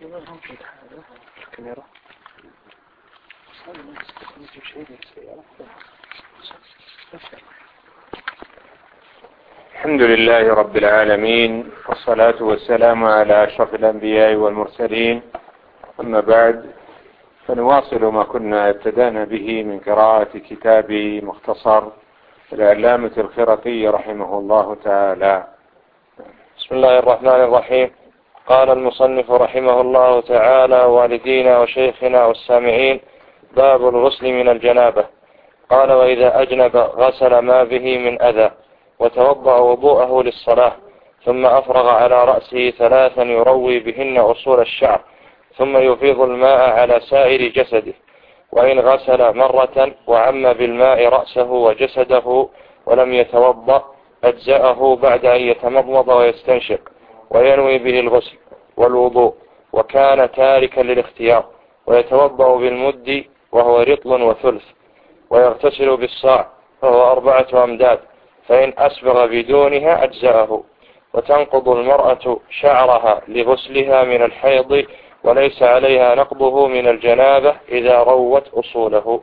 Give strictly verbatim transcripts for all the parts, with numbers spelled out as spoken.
الحمد لله رب العالمين، والصلاة والسلام على أشرف الأنبياء والمرسلين، أما بعد، فنواصل ما كنا ابتدأنا به من قراءة كتاب مختصر العلامة الخرقي رحمه الله تعالى. بسم الله الرحمن الرحيم. قال المصنف رحمه الله تعالى: والدينا وشيخنا والسامعين، باب الغسل من الجنابة. قال: وإذا أجنب غسل ما به من أذى، وتوضأ وضوءه للصلاة، ثم أفرغ على رأسه ثلاثا يروي بهن أصول الشعر، ثم يفيض الماء على سائر جسده. وإن غسل مرة وعم بالماء رأسه وجسده ولم يتوضأ أجزأه بعد أن يتمضمض ويستنشق، وينوي به الغسل والوضوء، وكان تاركا للاختيار، ويتوضأ بالمد وهو رطل وثلث، ويغتسل بالصاع وهو أربعة أمداد، فإن أسبغ بدونها أجزأه. وتنقض المرأة شعرها لغسلها من الحيض، وليس عليها نقضه من الجنابة إذا روت أصوله.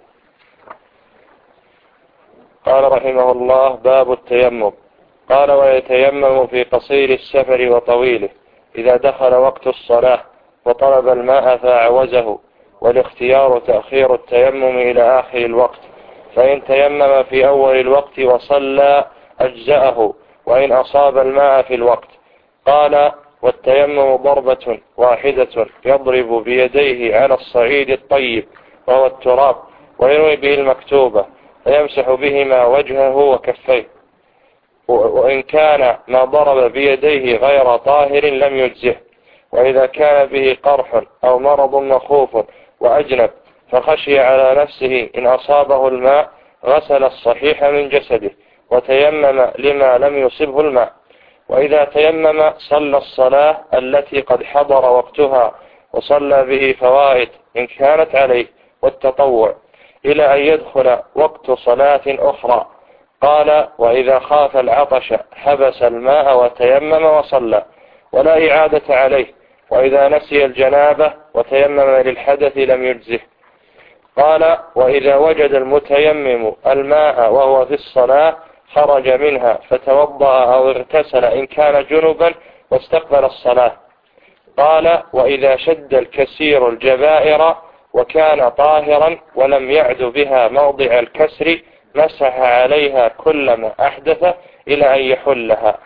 قال رحمه الله: باب التيمم. قال: ويتيمم في قصير السفر وطويله إذا دخل وقت الصلاة وطلب الماء فأعوزه، والاختيار تأخير التيمم إلى آخر الوقت، فإن تيمم في أول الوقت وصلى أجزأه، وإن أصاب الماء في الوقت. قال: والتيمم ضربة واحدة يضرب بيديه على الصعيد الطيب وهو التراب، وينوي به المكتوبة، فيمسح بهما وجهه وكفيه. وإن كان ما ضرب بيديه غير طاهر لم يجزه. وإذا كان به قرح أو مرض مخوف وأجنب فخشي على نفسه إن أصابه الماء، غسل الصحيح من جسده وتيمم لما لم يصبه الماء. وإذا تيمم صلى الصلاة التي قد حضر وقتها، وصلى به فوائد إن كانت عليه والتطوع، إلى أن يدخل وقت صلاة أخرى. قال: وإذا خاف العطش حبس الماء وتيمم وصلى، ولا إعادة عليه. وإذا نسي الجنابة وتيمم للحدث لم يجزه. قال: وإذا وجد المتيمم الماء وهو في الصلاة خرج منها فتوضأ أو اغتسل إن كان جنبا واستقبل الصلاة. قال: وإذا شد الكسير الجبائر وكان طاهرا ولم يعد بها موضع الكسر، مسح عليها كلما أحدث إلى أن يحلها.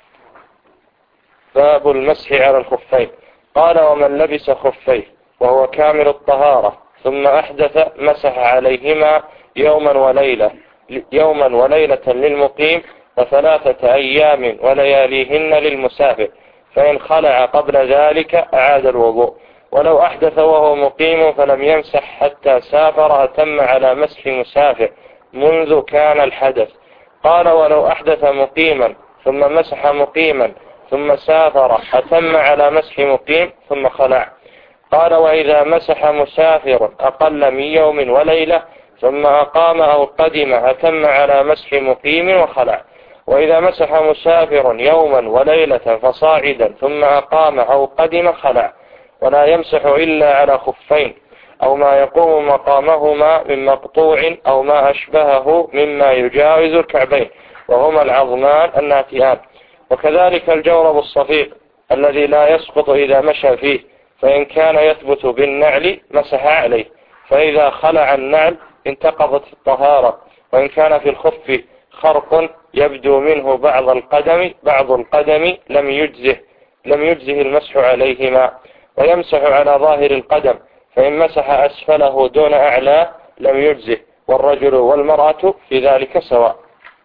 باب المسح على الخفين. قال: ومن لبس خفيه وهو كامل الطهارة ثم أحدث مسح عليهما يوما وليلة يوما وليلة للمقيم، وثلاثة أيام ولياليهن للمسافر، فإن خلع قبل ذلك أعاد الوضوء. ولو أحدث وهو مقيم فلم يمسح حتى سافر أتم على مسح مسافر منذ كان الحدث. قال: ولو أحدث مقيما ثم مسح مقيما ثم سافر أتم على مسح مقيم ثم خلع. قال: وإذا مسح مسافر أقل من يوم وليلة ثم أقام أو قدم أتم على مسح مقيم وخلع. وإذا مسح مسافر يوما وليلة فصاعدا ثم أقام أو قدم خلع. ولا يمسح إلا على خفين أو ما يقوم مقامهما من مقطوع أو ما أشبهه مما يجاوز الكعبين، وهما العظمان الناتئان. وكذلك الجورب الصفيق الذي لا يسقط إذا مشى فيه، فإن كان يثبت بالنعل مسح عليه، فإذا خلع النعل انتقضت الطهارة. وإن كان في الخف خرق يبدو منه بعض القدم بعض القدم لم يجزه لم يجزه المسح عليهما. ويمسح على ظاهر القدم، فإن مسح أسفله دون أعلاه لم يجزه، والرجل والمرأة في ذلك سواء.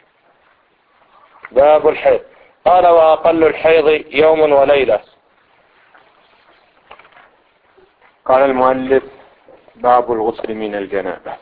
باب الحيض. قال: وأقل الحيض يوم وليلة. قال المؤلف: باب الغسل من الجنابة.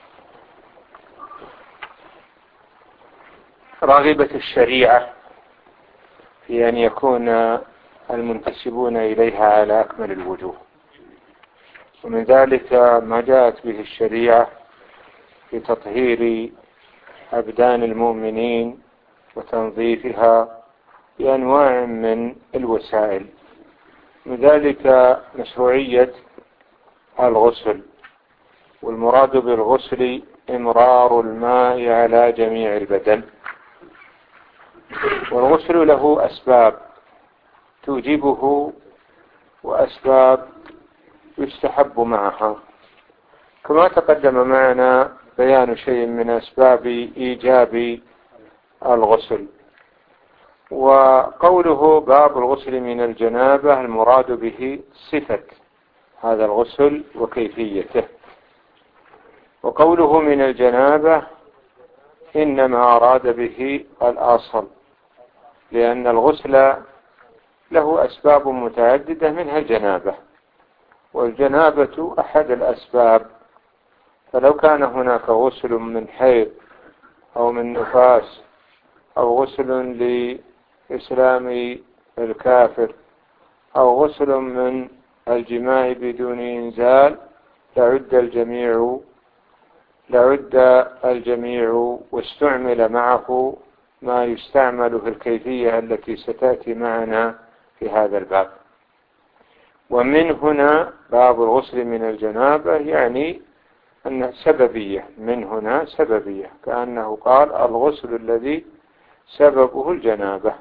راغبة الشريعة في أن يكون المنتسبون إليها على أكمل الوجوه، ومن ذلك ما جاءت به الشريعة في تطهير أبدان المؤمنين وتنظيفها بأنواع من الوسائل، من ذلك مشروعية الغسل، والمراد بالغسل إمرار الماء على جميع البدن. والغسل له أسباب توجبه وأسباب يستحب معها، كما تقدم معنا بيان شيء من أسباب إيجاب الغسل. وقوله باب الغسل من الجنابة المراد به صفة هذا الغسل وكيفيته. وقوله من الجنابة إنما أراد به الأصل، لأن الغسل له أسباب متعددة منها الجنابة، والجنابة أحد الأسباب. فلو كان هناك غسل من حيض أو من نفاس أو غسل لإسلام الكافر أو غسل من الجماع بدون إنزال لعد الجميع لعد الجميع واستعمل معه ما يستعمل في الكيفية التي ستأتي معنا في هذا الباب. ومن هنا باب الغسل من الجنابة يعني أن سببية، من هنا سببية، كأنه قال الغسل الذي سببه الجنابة،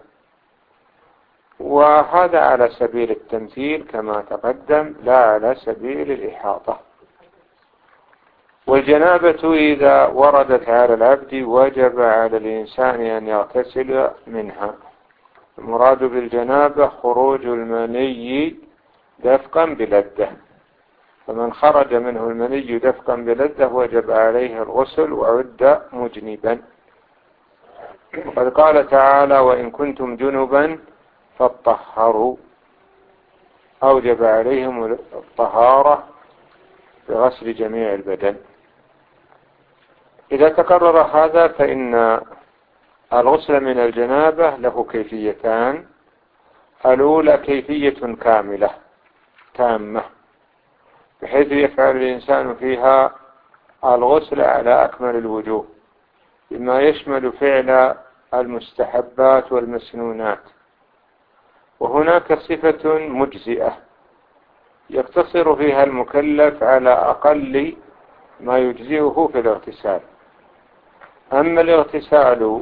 وهذا على سبيل التمثيل كما تقدم لا على سبيل الإحاطة. والجنابة إذا وردت على العبد وجب على الإنسان أن يغتسل منها. المراد بالجنابة خروج المني دفقا بلده، فمن خرج منه المني دفقا بلده وجب عليه الغسل وعد مجنبا. وقد قال تعالى وإن كنتم جنبا فاطهروا، أوجب عليهم الطهارة بغسل جميع البدن. إذا تقرر هذا فإن الغسل من الجنابة له كيفيتان. الأولى كيفية كاملة تامة، بحيث يفعل الإنسان فيها الغسل على أكمل الوجوه، بما يشمل فعل المستحبات والمسنونات. وهناك صفة مجزئة يقتصر فيها المكلف على أقل ما يجزئه في الاغتسال. أما الاغتسال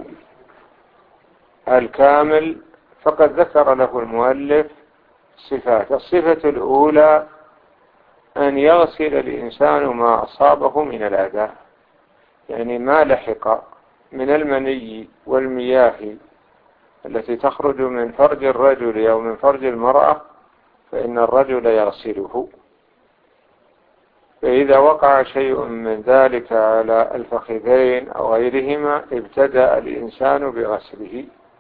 الكامل فقد ذكر له المؤلف صفات. الصفة الأولى أن يغسل الإنسان ما أصابه من الأذى، يعني ما لحق من المني والمياه التي تخرج من فرج الرجل أو من فرج المرأة، فإن الرجل يغسله. فإذا وقع شيء من ذلك على الفخذين أو غيرهما ابتدأ الإنسان بغسله.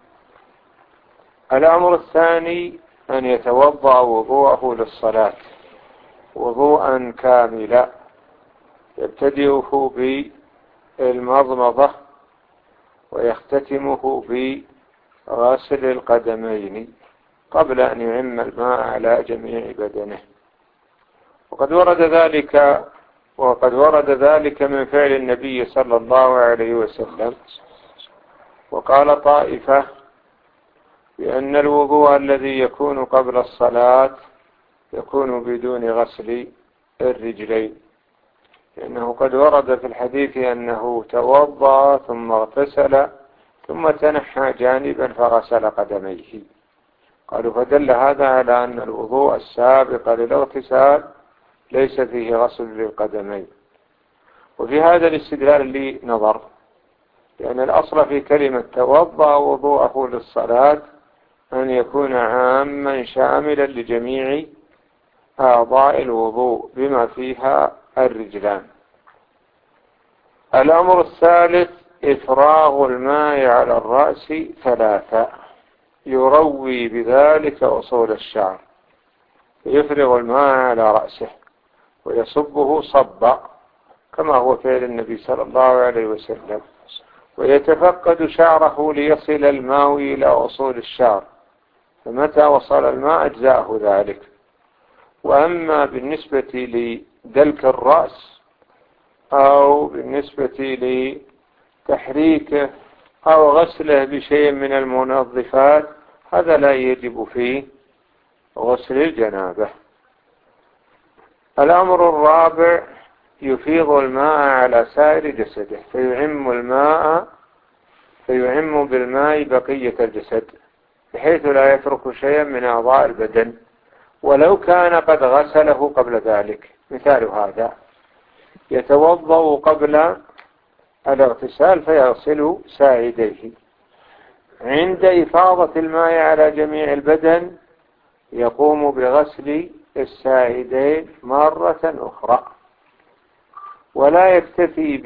الأمر الثاني أن يتوضأ وضوءه للصلاة وضوءا كاملا، يبتدئه بالمضمضة ويختتمه بغسل القدمين قبل أن يعم الماء على جميع بدنه. وقد ورد ذلك وقد ورد ذلك من فعل النبي صلى الله عليه وسلم. وقال طائفة بأن الوضوء الذي يكون قبل الصلاة يكون بدون غسل الرجلين، لأنه قد ورد في الحديث أنه توضأ ثم اغتسل ثم تنحى جانبا فغسل قدميه. قالوا فدل هذا على أن الوضوء السابق للاغتسال ليس فيه غسل للقدمين. وفي هذا الاستدلال لي نظر، لأن الأصل في كلمة توضأ وضوءه للصلاة أن يكون عاما شاملا لجميع أعضاء الوضوء بما فيها الرجلان. الأمر الثالث إفراغ الماء على الرأس ثلاثة، يروي بذلك أصول الشعر، يفرغ الماء على رأسه ويصبه صبا كما هو فعل النبي صلى الله عليه وسلم، ويتفقد شعره ليصل الماء إلى أصول الشعر، فمتى وصل الماء أجزاءه ذلك. وأما بالنسبة لدلك الرأس أو بالنسبة لتحريكه أو غسله بشيء من المنظفات هذا لا يجب فيه غسل الجنابة. الأمر الرابع يفيض الماء على سائر جسده فيعم الماء فيعم بالماء بقية الجسد بحيث لا يترك شيئا من أعضاء البدن ولو كان قد غسله قبل ذلك. مثال هذا: يتوضأ قبل الاغتسال فيغسل ساعديه، عند إفاضة الماء على جميع البدن يقوم بغسل الساعدين مرة أخرى، ولا يكتفي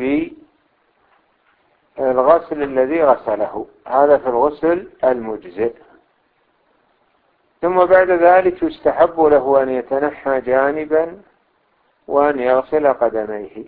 بالغسل الذي غسله، هذا في الغسل المجزئ. ثم بعد ذلك يستحب له أن يتنحى جانبا وأن يغسل قدميه.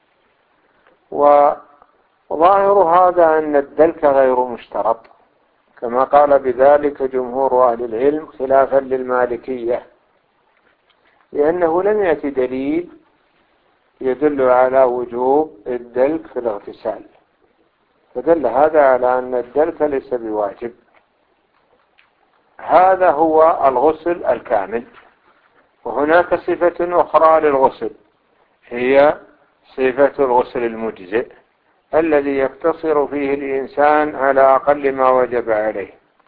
وظاهر هذا أن الدلك غير مشترط، كما قال بذلك جمهور أهل العلم خلافا للمالكية، لأنه لم يأتي دليل يدل على وجوب الدلك في الاغتسال، فدل هذا على أن الدلك ليس بواجب. هذا هو الغسل الكامل. وهناك صفة أخرى للغسل هي صفة الغسل المجزئ الذي يقتصر فيه الإنسان على أقل ما وجب عليه،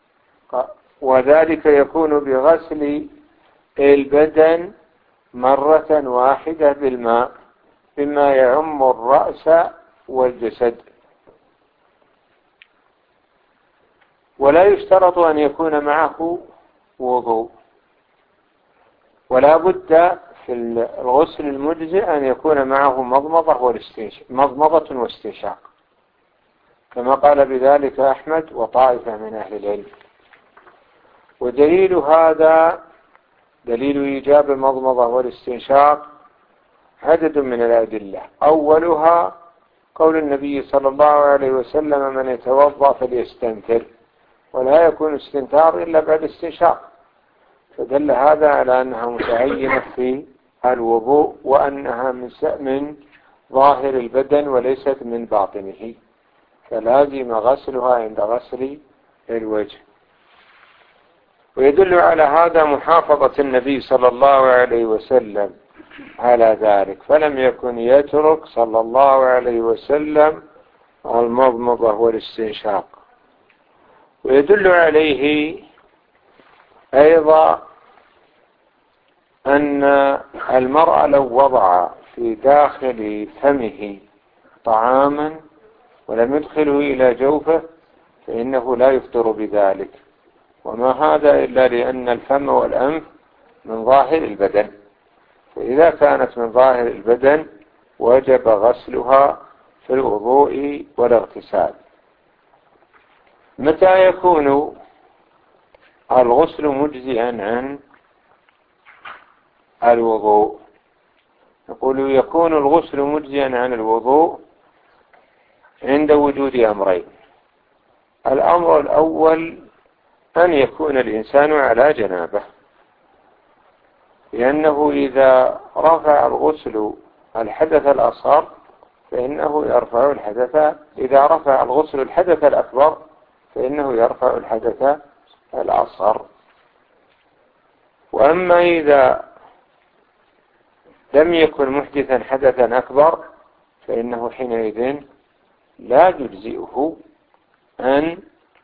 وذلك يكون بغسل البدن مرة واحدة بالماء بما يعم الرأس والجسد. ولا يشترط أن يكون معه وضوء، ولا بد في الغسل المجزئ أن يكون معه مضمضة مضمضة واستنشاق، كما قال بذلك أحمد وطائفة من أهل العلم. ودليل هذا دليل إيجاب المضمضة والاستنشاق عدد من الأدلة. أولها قول النبي صلى الله عليه وسلم: من يتوضأ فليستنثر، ولا يكون استنثار إلا بعد استنشاق، فدل هذا على أنها متعينة في الوضوء وأنها من ظاهر البدن وليست من باطنه، فلازم غسلها عند غسل الوجه. ويدل على هذا محافظة النبي صلى الله عليه وسلم على ذلك، فلم يكن يترك صلى الله عليه وسلم المضمضة والاستنشاق. ويدل عليه أيضا أن المرء لو وضع في داخل فمه طعاما ولم يدخله إلى جوفه فإنه لا يفطر بذلك، وما هذا إلا لأن الفم والأنف من ظاهر البدن، فإذا كانت من ظاهر البدن وجب غسلها في الوضوء والاغتسال. متى يكون الغسل مجزئا عن الوضوء؟ نقول يكون الغسل مجزئا عن الوضوء عند وجود أمرين. الأمر الأول أن يكون الإنسان على جنابه، لأنه إذا رفع الغسل الحدث الأصغر فإنه يرفع الحدث، إذا رفع الغسل الحدث الأكبر فإنه يرفع الحدث الأصغر. وأما إذا لم يكن محدثا حدثا أكبر فإنه حينئذ لا يجزئه أن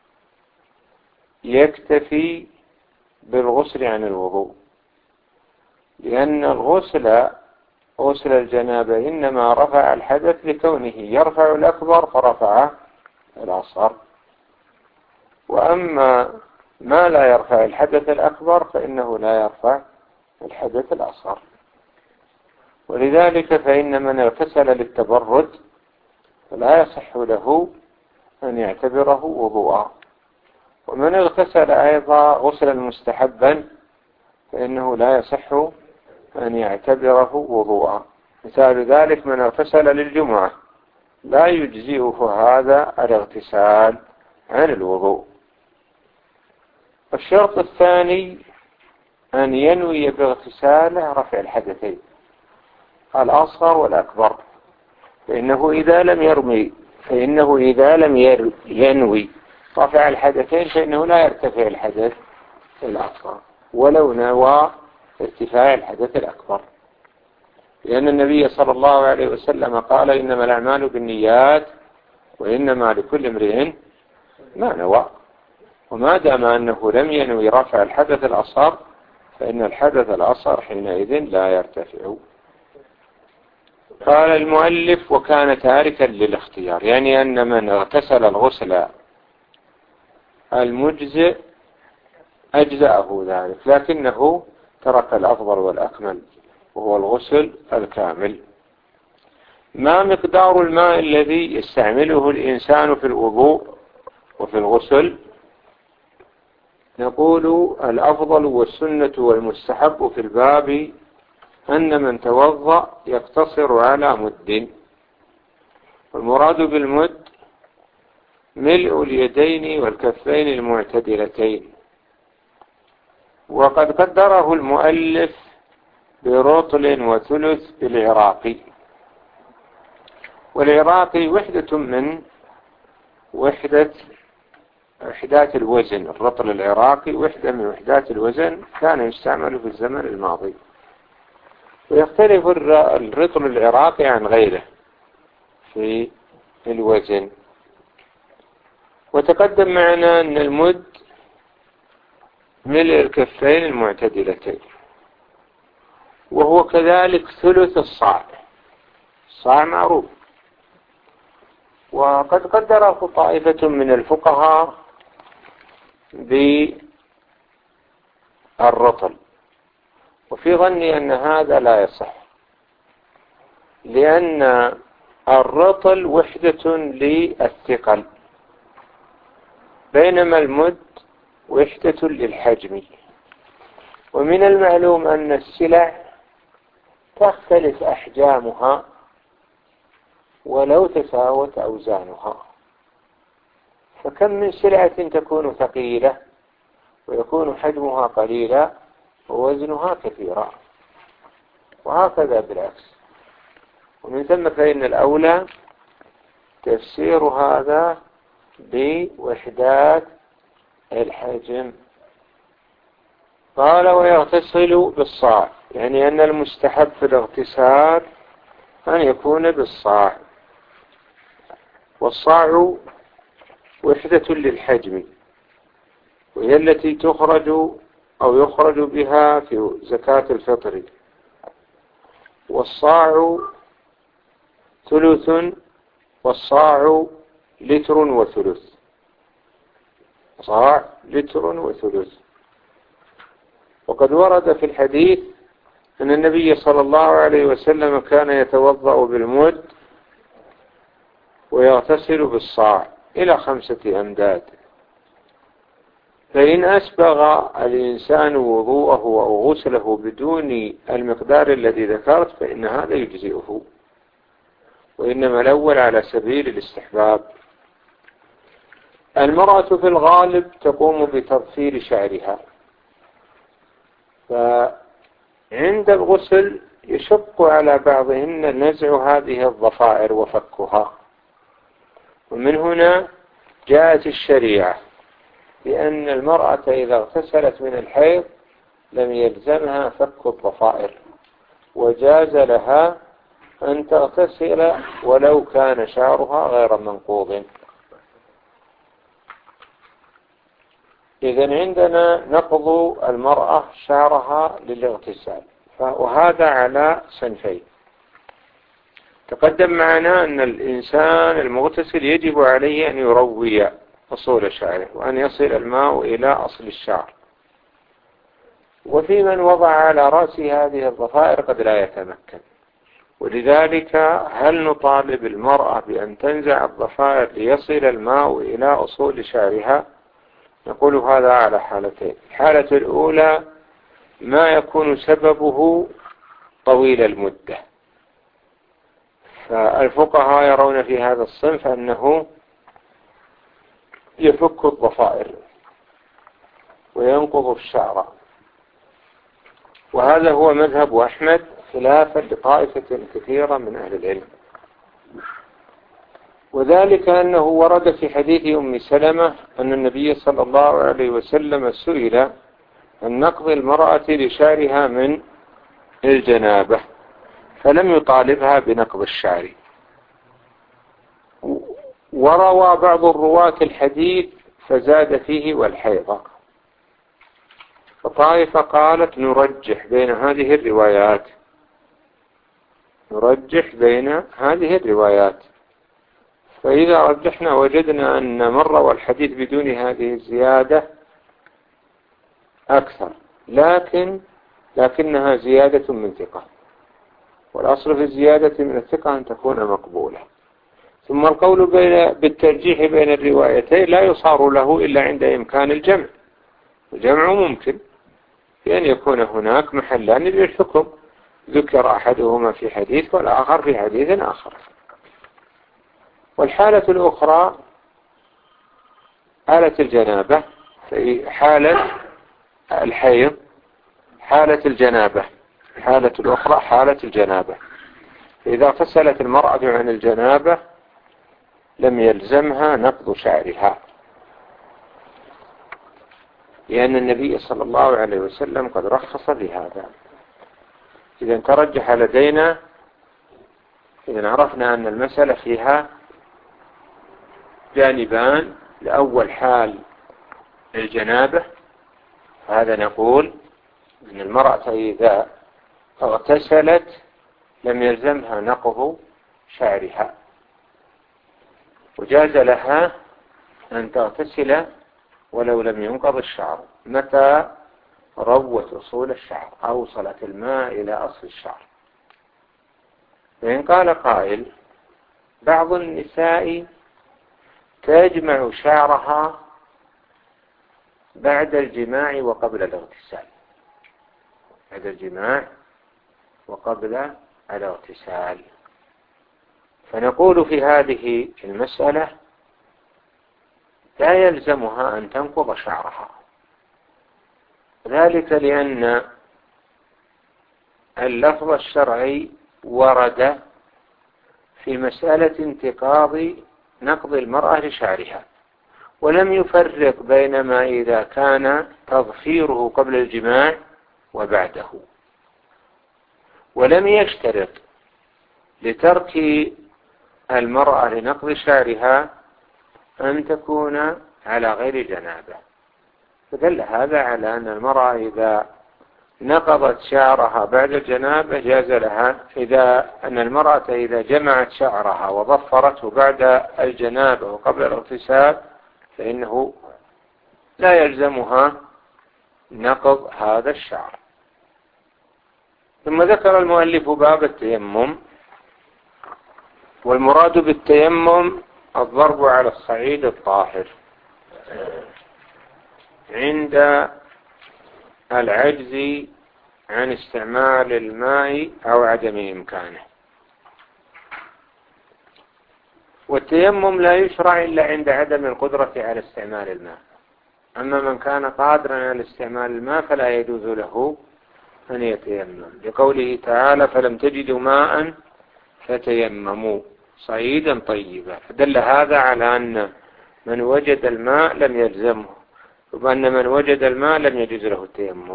يكتفي بالغسل عن الوضوء، لأن الغسل غسل الجنابة إنما رفع الحدث لكونه يرفع الأكبر فرفع الأصغر، وأما ما لا يرفع الحدث الأكبر فإنه لا يرفع الحدث الأصغر. ولذلك فإن من اغتسل للتبرد فلا يصح له أن يعتبره وضوءا، ومن اغتسل أيضا غسلا مستحبا فإنه لا يصح أن يعتبره وضوءا. مثال ذلك من اغتسل للجمعة لا يجزئه هذا الاغتسال عن الوضوء. الشرط الثاني أن ينوي باغتساله رفع الحدثين الأصغر والأكبر، فإنه إذا لم يرمي فإنه إذا لم ينوي رفع الحدثين فإنه لا يرتفع الحدث الأصغر. ولو نوى ارتفاع الحدث الأكبر، لأن النبي صلى الله عليه وسلم قال إنما الأعمال بالنيات وإنما لكل امرئ ما نوى. وما دام أنه لم ينوي رفع الحدث الأصغر فإن الحدث الأصغر حينئذ لا يرتفع. قال المؤلف وكان تاركا للاختيار، يعني أن من اغتسل الغسل المجزئ أجزأه ذلك، لكنه ترك الأفضل والأكمل وهو الغسل الكامل. ما مقدار الماء الذي يستعمله الإنسان في الوضوء وفي الغسل؟ نقول الأفضل والسنة والمستحب في الباب أن من توضأ يقتصر على مد، والمراد بالمد ملء اليدين والكفين المعتدلتين، وقد قدره المؤلف برطل وثلث بالعراقي، والعراقي وحدة من وحدة وحدات الوزن. الرطل العراقي وحدة من وحدات الوزن كان يستعمل في الزمن الماضي، ويختلف الرطل العراقي عن غيره في الوزن. وتقدم معنا أن المد ملء الكفين المعتدلتين، وهو كذلك ثلث الصاع. الصاع معروف، وقد قدره طائفة من الفقهاء بالرطل، وفي ظني أن هذا لا يصح، لأن الرطل وحدة للثقل، بينما المد وحدة للحجم. ومن المعلوم أن السلع تختلف أحجامها ولو تساوت أوزانها، فكم من سلعة تكون ثقيلة ويكون حجمها قليلا ووزنها كثيرا، وهكذا بالعكس. ومن ثم فإن الأولى تفسير هذا بوحدات الحجم. قال ويغتسل بالصاع، يعني أن المستحب في الاغتسال أن يكون بالصاع، والصاع وحدة للحجم، وهي التي تخرج أو يخرج بها في زكاة الفطر. والصاع ثلث، والصاع لتر وثلث، صاع لتر وثلث. وقد ورد في الحديث أن النبي صلى الله عليه وسلم كان يتوضأ بالمد ويغتسل بالصاع إلى خمسة أمداد، فإن أسبغ الإنسان وضوءه أو غسله بدون المقدار الذي ذكرت فإن هذا يجزئه، وإنما الأول على سبيل الاستحباب. المرأة في الغالب تقوم بتضفير شعرها، فعند الغسل يشق على بعضهن نزع هذه الضفائر وفكها، ومن هنا جاءت الشريعة بأن المرأة إذا اغتسلت من الحيض لم يلزمها فك الضفائر، وجاز لها أن تغتسل ولو كان شعرها غير منقوض. إذن عندنا نقض المرأة شعرها للاغتسال، وهذا على صنفين. تقدم معنا أن الإنسان المغتسل يجب عليه أن يروي أصول شعره وأن يصل الماء إلى أصل الشعر، وفي من وضع على رأسه هذه الضفائر قد لا يتمكن، ولذلك هل نطالب المرأة بأن تنزع الضفائر ليصل الماء إلى أصول شعرها؟ نقول هذا على حالتين. الحالة الأولى ما يكون سببه طويل المدة، فالفقهاء يرون في هذا الصنف أنه يفك الضفائر وينقض الشعر، وهذا هو مذهب أحمد خلافا لطائفة كثيرة من أهل العلم، وذلك أنه ورد في حديث أم سلمة أن النبي صلى الله عليه وسلم سئل النقض المرأة لشعرها من الجنابة، فلم يطالبها بنقض الشعر. وروى بعض الرواة الحديث فزاد فيه والحيض، فطائفة قالت نرجح بين هذه الروايات نرجح بين هذه الروايات فإذا رجحنا وجدنا أن من روى الحديث بدون هذه الزيادة أكثر، لكن لكنها زيادة من ثقة، والأصل في الزيادة من الثقة أن تكون مقبولة. ثم القول بين بالترجيح بين الروايتين لا يصار له إلا عند إمكان الجمع. الجمع ممكن بأن يكون هناك محلان للحكم، ذكر أحدهما في حديث والآخر في حديث آخر. والحالة الأخرى حالة الجنابة، في حالة الحيض حالة الجنابة، حالة الأخرى حالة الجنابة. إذا غسلت المرأة عن الجنابة لم يلزمها نقض شعرها، لأن النبي صلى الله عليه وسلم قد رخص بهذا. إذا ترجح لدينا، إذا عرفنا أن المسألة فيها جانبان، لأول حال الجنابة، فهذا نقول أن المرأة إذا اغتسلت لم يلزمها نقض شعرها، وجاز لها أن تغتسل ولو لم ينقض الشعر متى روت أصول الشعر أو وصلت الماء إلى أصل الشعر. فإن قال قائل بعض النساء تجمع شعرها بعد الجماع وقبل الاغتسال، بعد الجماع وقبل الاغتسال، فنقول في هذه المسألة لا يلزمها أن تنقض شعرها، ذلك لأن اللفظ الشرعي ورد في مسألة انتقاض نقض المرأة لشعرها، ولم يفرق بين ما إذا كان تظفيره قبل الجماع وبعده، ولم يشترط لترك المرأة لنقض شعرها أن تكون على غير جنابة. فدل هذا على أن المرأة إذا نقضت شعرها بعد الجنابة جاز لها، إذا أن المرأة إذا جمعت شعرها وضفرته بعد الجنابة وقبل الاغتسال فإنه لا يلزمها نقض هذا الشعر. ثم ذكر المؤلف باب التيمم، والمراد بالتيمم الضرب على الصعيد الطاهر عند العجز عن استعمال الماء أو عدم إمكانه. والتيمم لا يشرع إلا عند عدم القدرة على استعمال الماء، أما من كان قادرا على استعمال الماء فلا يجوز له أن يتيمم، لقوله تعالى فلم تجدوا ماء فتيمموا صعيدا طيبا، فدل هذا على أن من وجد الماء لم يلزمه، وأن من وجد الماء لم يجوز له التيمم.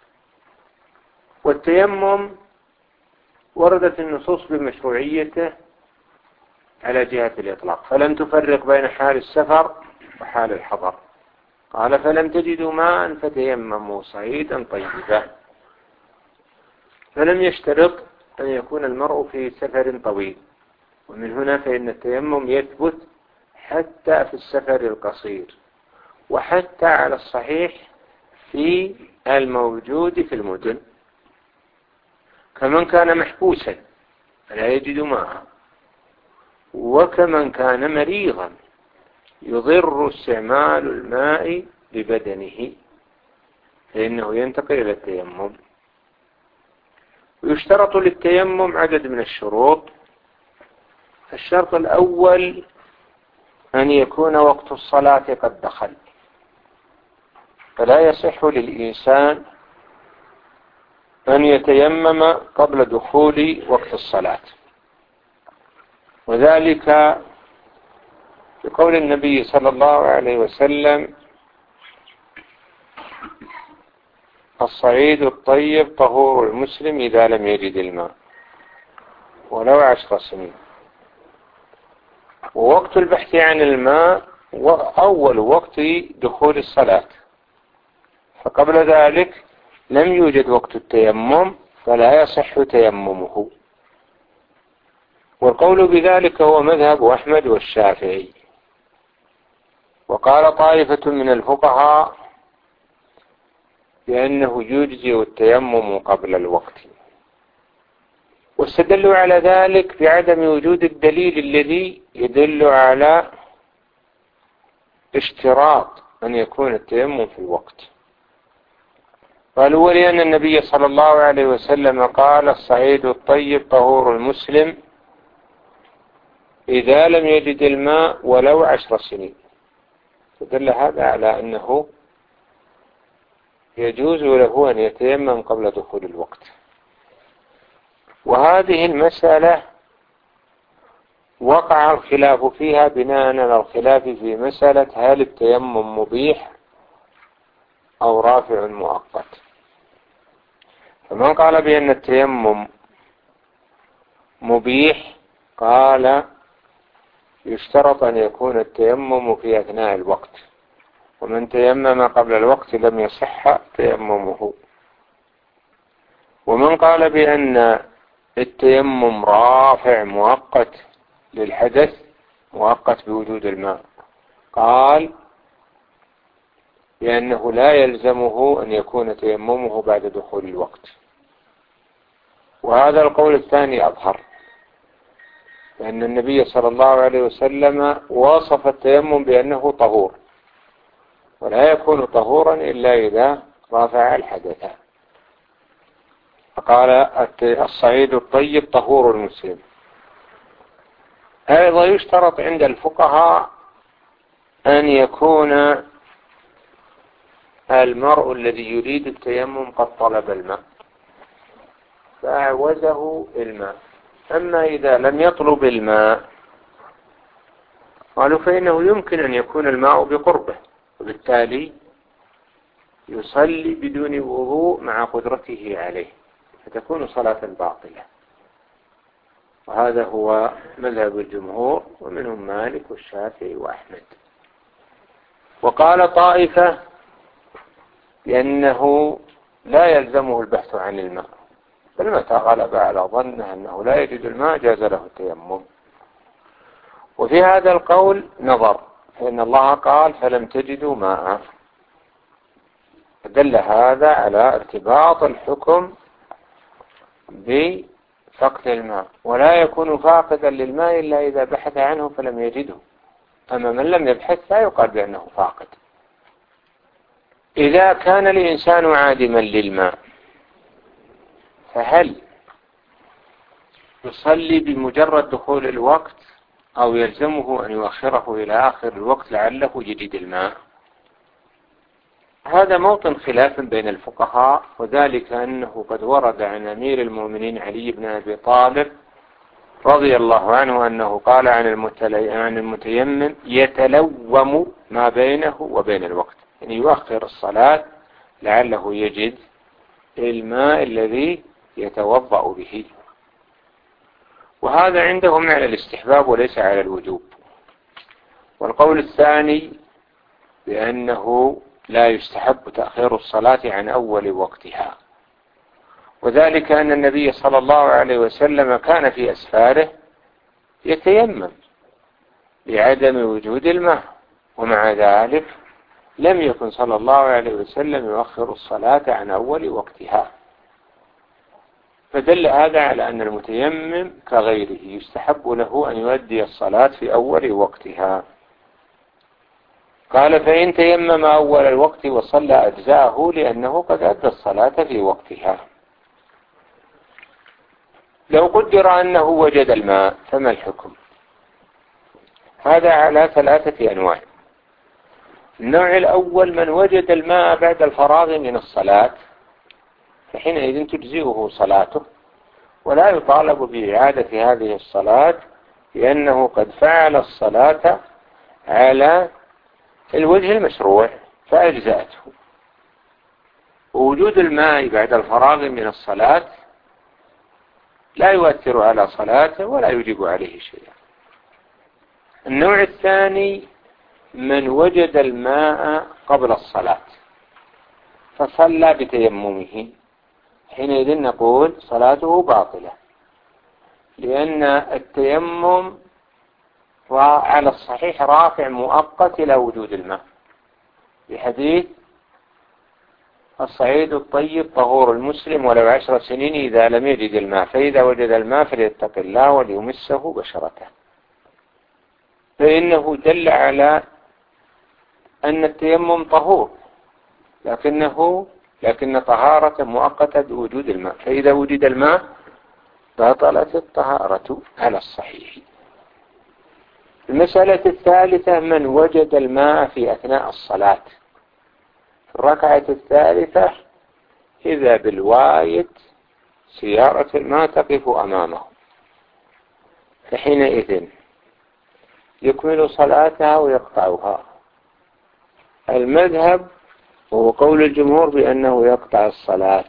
والتيمم وردت النصوص بمشروعيته على جهة الإطلاق، فلم تفرق بين حال السفر وحال الحضر. قال فلم تجدوا ماء فتيمموا صعيدا طيبا، فلم يشترط أن يكون المرء في سفر طويل، ومن هنا فإن التيمم يثبت حتى في السفر القصير، وحتى على الصحيح في الموجود في المدن، كمن كان محبوسا لا يجد ماء، وكمن كان مريضا يضر استعمال الماء ببدنه فإنه ينتقل إلى التيمم. ويشترط للتيمم عدد من الشروط. الشرط الأول أن يكون وقت الصلاة قد دخل، فلا يصح للإنسان أن يتيمم قبل دخول وقت الصلاة، وذلك بقول النبي صلى الله عليه وسلم الصعيد الطيب طهور المسلم إذا لم يجد الماء ولو عشر سنين. ووقت البحث عن الماء أول وقت دخول الصلاة، فقبل ذلك لم يوجد وقت التيمم فلا يصح تيممه. والقول بذلك هو مذهب أحمد والشافعي. وقال طائفة من الفقهاء بأنه يجزئ التيمم قبل الوقت، واستدلوا على ذلك بعدم وجود الدليل الذي يدل على اشتراط أن يكون التيمم في الوقت. قالوا ولأن النبي صلى الله عليه وسلم قال الصعيد الطيب طهور المسلم إذا لم يجد الماء ولو عشر سنين، فدل هذا على أنه يجوز له أن يتيمم قبل دخول الوقت. وهذه المسألة وقع الخلاف فيها بناء على الخلاف في مسألة هل التيمم مبيح أو رافع مؤقت. فمن قال بأن التيمم مبيح قال يشترط أن يكون التيمم في أثناء الوقت، ومن تيمم قبل الوقت لم يصح تيممه. ومن قال بأن التيمم رافع مؤقت للحدث مؤقت بوجود الماء قال لأنه لا يلزمه أن يكون تيممه بعد دخول الوقت. وهذا القول الثاني أظهر، لأن النبي صلى الله عليه وسلم وصف التيمم بأنه طهور، ولا يكون طهورا إلا إذا رافع الحدث. فقال الصعيد الطيب طهور المسلم. أيضا يشترط عند الفقهاء أن يكون المرء الذي يريد التيمم قد طلب الماء فأعوزه الماء. أما إذا لم يطلب الماء قالوا فإنه يمكن أن يكون الماء بقربه، وبالتالي يصلي بدون وضوء مع قدرته عليه، فتكون صلاة باطلة. وهذا هو مذهب الجمهور ومنهم مالك والشافعي وأحمد. وقال طائفة لأنه لا يلزمه البحث عن الماء، بل متى غلب على ظنه أنه لا يجد الماء جاز له التيمم. وفي هذا القول نظر، فإن الله قال فلم تجدوا ماء، فدل هذا على ارتباط الحكم بفقد الماء، ولا يكون فاقدا للماء إلا إذا بحث عنه فلم يجده. أما من لم يبحث لا يقال بأنه فاقد. إذا كان الإنسان عادما للماء فهل يصلي بمجرد دخول الوقت أو يلزمه أن يؤخره إلى آخر الوقت لعله يجد الماء؟ هذا موطن خلاف بين الفقهاء، وذلك أنه قد ورد عن أمير المؤمنين علي بن أبي طالب رضي الله عنه أنه قال عن عن المتيمم يتلوم ما بينه وبين الوقت، يعني يؤخر الصلاة لعله يجد الماء الذي يتوضأ به. وهذا عندهم على الاستحباب وليس على الوجوب. والقول الثاني بأنه لا يستحب تأخير الصلاة عن أول وقتها، وذلك أن النبي صلى الله عليه وسلم كان في أسفاره يتيمم لعدم وجود الماء، ومع ذلك لم يكن صلى الله عليه وسلم يؤخر الصلاة عن أول وقتها. فدل هذا على أن المتيمم كغيره يستحب له أن يؤدي الصلاة في أول وقتها. قال فإن تيمم أول الوقت وصلى أجزاءه لأنه قد أدى الصلاة في وقتها. لو قدر أنه وجد الماء فما الحكم؟ هذا على ثلاثة أنواع. النوع الأول من وجد الماء بعد الفراغ من الصلاة، فحينئذ تجزئه صلاته ولا يطالب بإعادة هذه الصلاة لأنه قد فعل الصلاة على الوجه المشروع فأجزأته. ووجود الماء بعد الفراغ من الصلاة لا يؤثر على صلاته ولا يجب عليه شيئا. النوع الثاني من وجد الماء قبل الصلاة فصلى بتيممه، حينئذ نقول صلاته باطلة، لأن التيمم على الصحيح رافع مؤقت إلى وجود الماء، بحديث الصعيد الطيب طهور المسلم ولو عشر سنين إذا لم يجد الماء، فإذا وجد الماء فليتق الله وليمسه بشرته. فإنه دل على أن التيمم طهور، لكنه لكن طهارة مؤقتة بوجود الماء، فإذا وجد الماء بطلت الطهارة على الصحيح. المسألة الثالثة من وجد الماء في أثناء الصلاة. في الركعة الثالثة إذا بالوايت سيارة الماء تقف أمامه، فحينئذ يكمل صلاتها ويقطعها. المذهب وهو قول الجمهور بأنه يقطع الصلاة،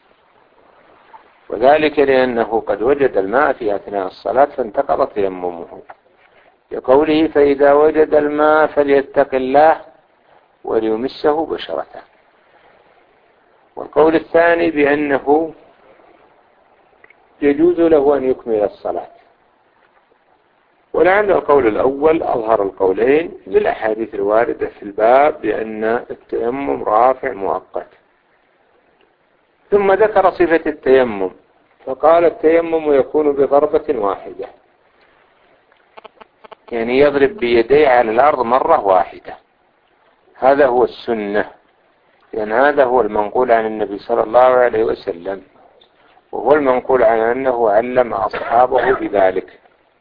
وذلك لأنه قد وجد الماء في أثناء الصلاة فانتقض تيممه، لقوله فإذا وجد الماء فليتق الله وليمسه بشرته. والقول الثاني بأنه يجوز له أن يكمل الصلاة، ولعل القول الأول أظهر القولين للأحاديث الواردة في الباب بأن التيمم رافع مؤقت. ثم ذكر صفة التيمم فقال التيمم يكون بضربة واحدة، يعني يضرب بيديه على الأرض مرة واحدة، هذا هو السنة، لأن هذا هو المنقول عن النبي صلى الله عليه وسلم، وهو المنقول عن أنه علم أصحابه بذلك.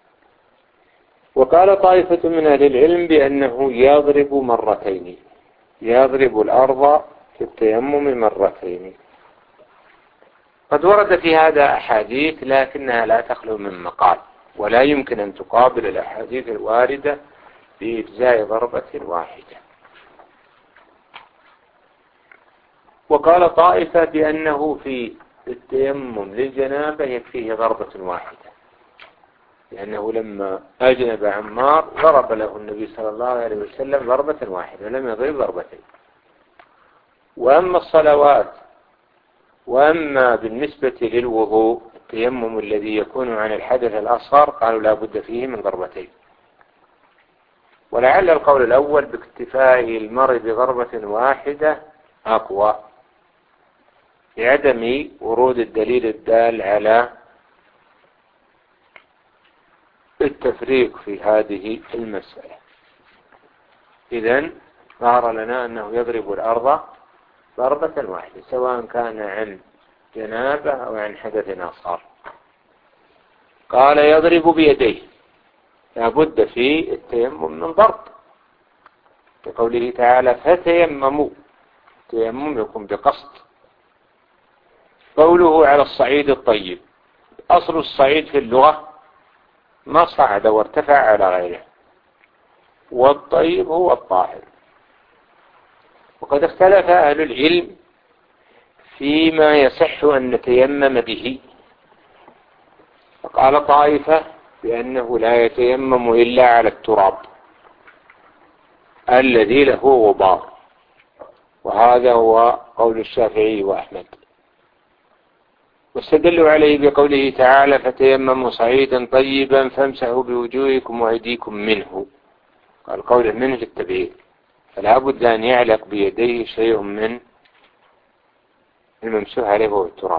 وقال طائفة من أهل العلم بأنه يضرب مرتين، يضرب الأرض في التيمم مرتين. قد ورد في هذا أحاديث لكنها لا تخلو من مقال، ولا يمكن أن تقابل الأحاديث الواردة بإجزاء ضربة واحدة. وقال طائفة بأنه في التيمم للجنابة يكفيه ضربة واحدة، لأنه لما أجنب عمار ضرب له النبي صلى الله عليه وسلم ضربة واحدة لم يضرب ضربتين. وأما الصلوات وأما بالنسبة للوضوء التيمم الذي يكون عن الحدث الأصغر قالوا لا بد فيه من ضربتين. ولعل القول الأول باكتفاء المرء بضربة واحدة أقوى لعدم ورود الدليل الدال على التفريق في هذه المسألة. إذن ظهر لنا أنه يضرب الأرض ضربة واحدة سواء كان عن جنابة أو عن حدث أصغر. قال يضرب بيديه، لابد في التيمم من ضرب، كقوله تعالى فتيمموا، التيمم يكون بقصد. قوله على الصعيد الطيب، أصل الصعيد في اللغة ما صعد وارتفع على غيره، والطيب هو الطاهر. وقد اختلف أهل العلم فيما يصح أن نتيمم به، فقال طائفة بأنه لا يتيمم إلا على التراب الذي له غبار، وهذا هو قول الشافعي وأحمد. واستدلوا عليه بقوله تعالى فتيمموا صعيدا طيبا فامسحوا بوجوهكم وأيديكم منه، قال قوله منه للتبعيد، فلا بد أن يعلق بيديه شيء من الممسوح عليه هو التراب.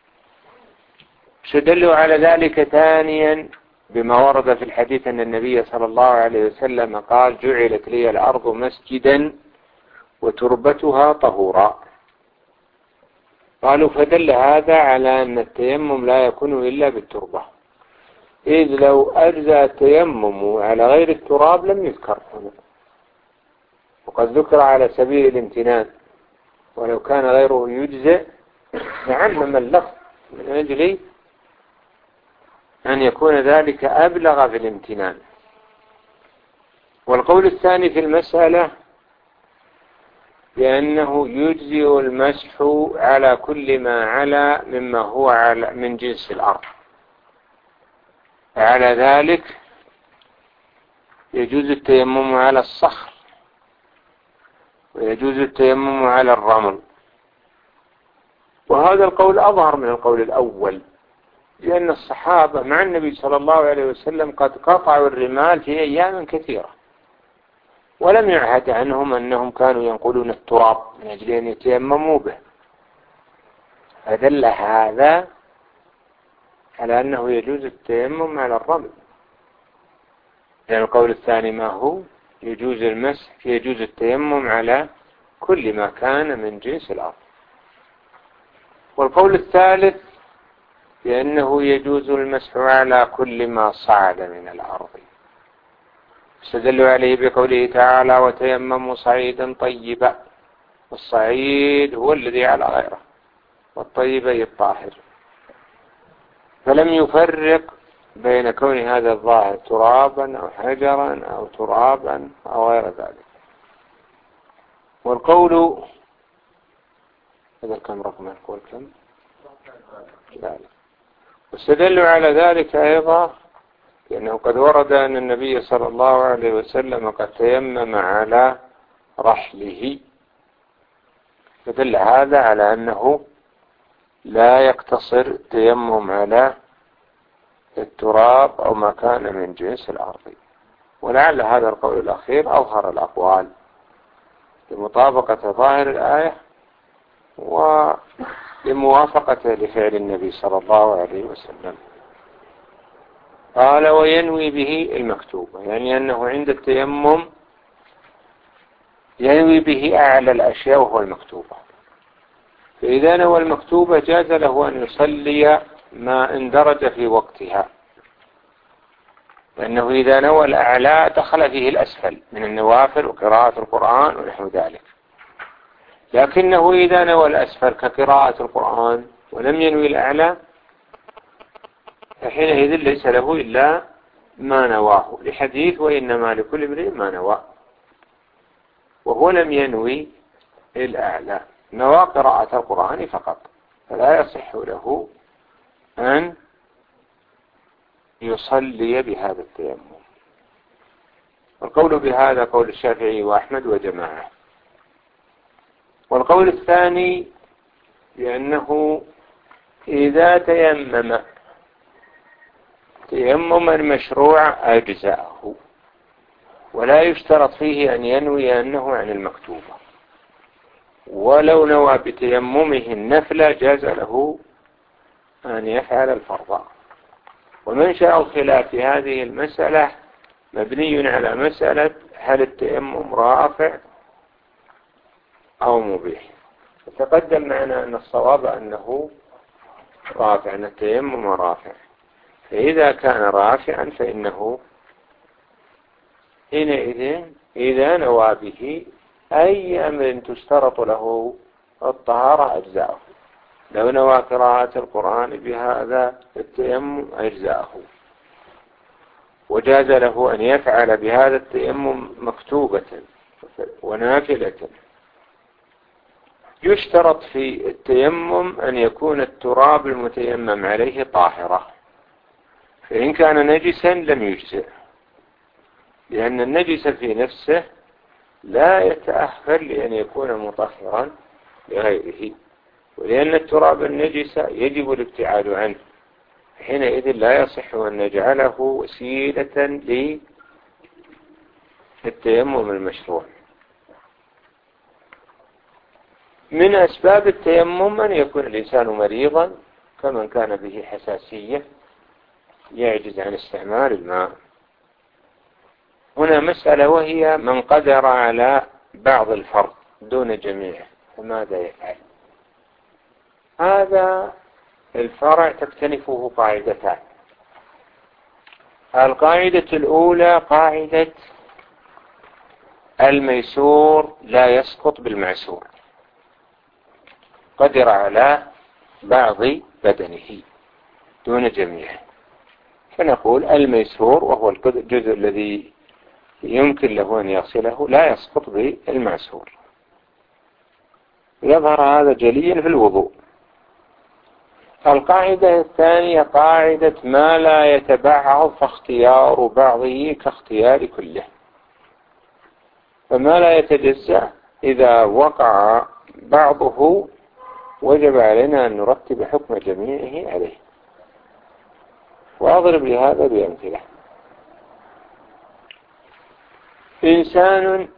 استدلوا على ذلك ثانيا بما ورد في الحديث أن النبي صلى الله عليه وسلم قال جعلت لي الأرض مسجدا وتربتها طهورا. قالوا فدل هذا على أن التيمم لا يكون إلا بالتربة، إذ لو أجزى التيمم على غير التراب لم يذكر هنا، وقد ذكر على سبيل الامتنان، ولو كان غيره يجزئ لعمم اللفظ من أجل أن يكون ذلك أبلغ في الامتنان. والقول الثاني في المسألة بأنه يجزئ المسح على كل ما على مما هو على من جنس الأرض. على ذلك يجوز التيمم على الصخر، ويجوز التيمم على الرمل، وهذا القول أظهر من القول الأول، لأن الصحابة مع النبي صلى الله عليه وسلم قد قطعوا الرمال في أيام كثيرة، ولم يعهد عنهم أنهم كانوا ينقلون التراب من أجل أن يتيمموا به، فدل هذا على أنه يجوز التيمم على الرمل. يعني القول الثاني ما هو يجوز المسح، يجوز التيمم على كل ما كان من جنس الأرض. والقول الثالث بأنه يجوز المسح على كل ما صعد من الأرض، استدلوا عليه بقوله تعالى وتيمموا صعيدا طيبا، والصعيد هو الذي على غيره، والطيب أي الطاهر، فلم يفرق بين كون هذا الظاهر ترابا أو حجرا أو ترابا أو غير ذلك. والقول هذا كم رقم القول كم؟ لا. واستدلوا على ذلك أيضا لأنه قد ورد أن النبي صلى الله عليه وسلم قد تيمم على رحله، فدل هذا على أنه لا يقتصر التيمم على التراب أو ما كان من جنس الأرض. ولعل هذا القول الأخير أظهر الأقوال لمطابقة ظاهر الآية ولموافقة لفعل النبي صلى الله عليه وسلم. قال وينوي به المكتوبة، يعني أنه عند التيمم ينوي به أعلى الأشياء وهو المكتوبة، فإذا نوى المكتوبة جاز له أن يصلي ما اندرج في وقتها، لأنه إذا نوى الأعلى دخل فيه الأسفل من النوافل وقراءة القرآن ونحو ذلك. لكنه إذا نوى الأسفل كقراءة القرآن ولم ينوي الأعلى فحينئذ ليس له إلا ما نواه، لحديث وإنما لكل امرئ ما نوى، وهو لم ينوي الأعلى، نوى قراءة القرآن فقط، فلا يصح له أن يصلي بهذا التيمم. والقول بهذا قول الشافعي وأحمد وجماعة. والقول الثاني بأنه إذا تيمم تيمما مشروع أجزاءه، ولا يشترط فيه أن ينوي أنه عن المكتوبة، ولو نوى بتيممه النفل جاز له أن يفعل الفرض. ومنشأ الخلاف في هذه المسألة مبني على مسألة هل التيمم رافع أو مبيح. تقدم معنا أن الصواب أنه رافع، أن التيمم رافع، فإذا كان رافعا فإنه حينئذ إذا نوى به أي أمر تشترط له الطهارة أجزاءه. لو نوى قراءة القرآن بهذا التيمم أجزاءه، وجاز له أن يفعل بهذا التيمم مكتوبة ونافلة. يشترط في التيمم أن يكون التراب المتيمم عليه طاهرة، فإن كان نجسا لم يجزئ، لأن النجس في نفسه لا يتأهل لأن يكون مطهرا لغيره، ولأن التراب النجس يجب الابتعاد عنه، حينئذ لا يصح أن نجعله وسيلة للتيمم المشروع. من أسباب التيمم أن يكون الإنسان مريضا كمن كان به حساسية يعجز عن استعمال الماء. هنا مسألة وهي من قدر على بعض الفرض دون جميع فماذا يفعل؟ هذا الفرع تكتنفه قاعدتان. القاعدة الأولى قاعدة الميسور لا يسقط بالمعسور، قدر على بعض بدنه دون جميعه، فنقول الميسور وهو الجزء الذي يمكن له أن يصله لا يسقط بالمعسور. يظهر هذا جليا في الوضوء. القاعدة الثانية قاعدة ما لا يتبعض فاختيار بعضه كاختيار كله. فما لا يتجزأ إذا وقع بعضه وجب علينا أن نرتب حكم جميعه عليه. وأضرب لهذا بأمثلة. إنسان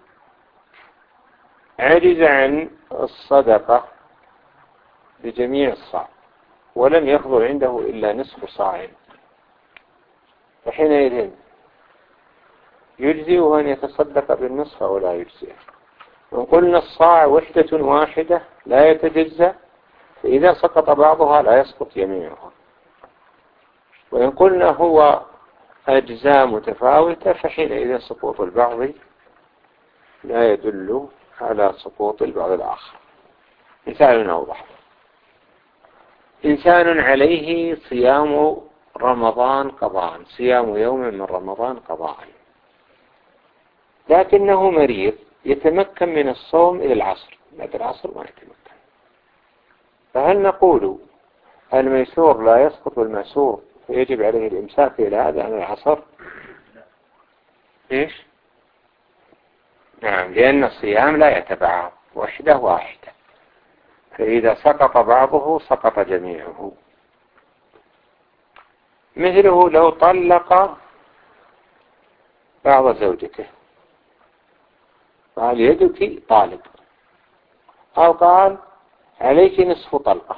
عجز عن الصدقة بجميع الصاع ولم يفضل عنده إلا نصف صاع، فحينئذ يجزئه أن يتصدق بالنصف أو لا يجزئه. وإن قلنا الصاع وحدة واحدة لا يتجزأ، فإذا سقط بعضها لا يسقط جميعها. وإن قلنا هو أجزاء متفاوتة، فحينئذ سقوط البعض لا يدل على سقوط البعض الآخر. مثال أوضح: إنسان عليه صيام رمضان قضاء، صيام يوم من رمضان قضاء، لكنه مريض يتمكن من الصوم إلى العصر، بعد العصر ما يتمكن، فهل نقول الميسور لا يسقط المأسور فيجب عليه الإمساك إلى هذا عن العصر؟ إيش؟ نعم، لأن الصيام لا يتبعض، وحدة واحدة، فإذا سقط بعضه سقط جميعه. مثله لو طلق بعض زوجته، قال يدك طالق، أو قال عليك نصف طلقة،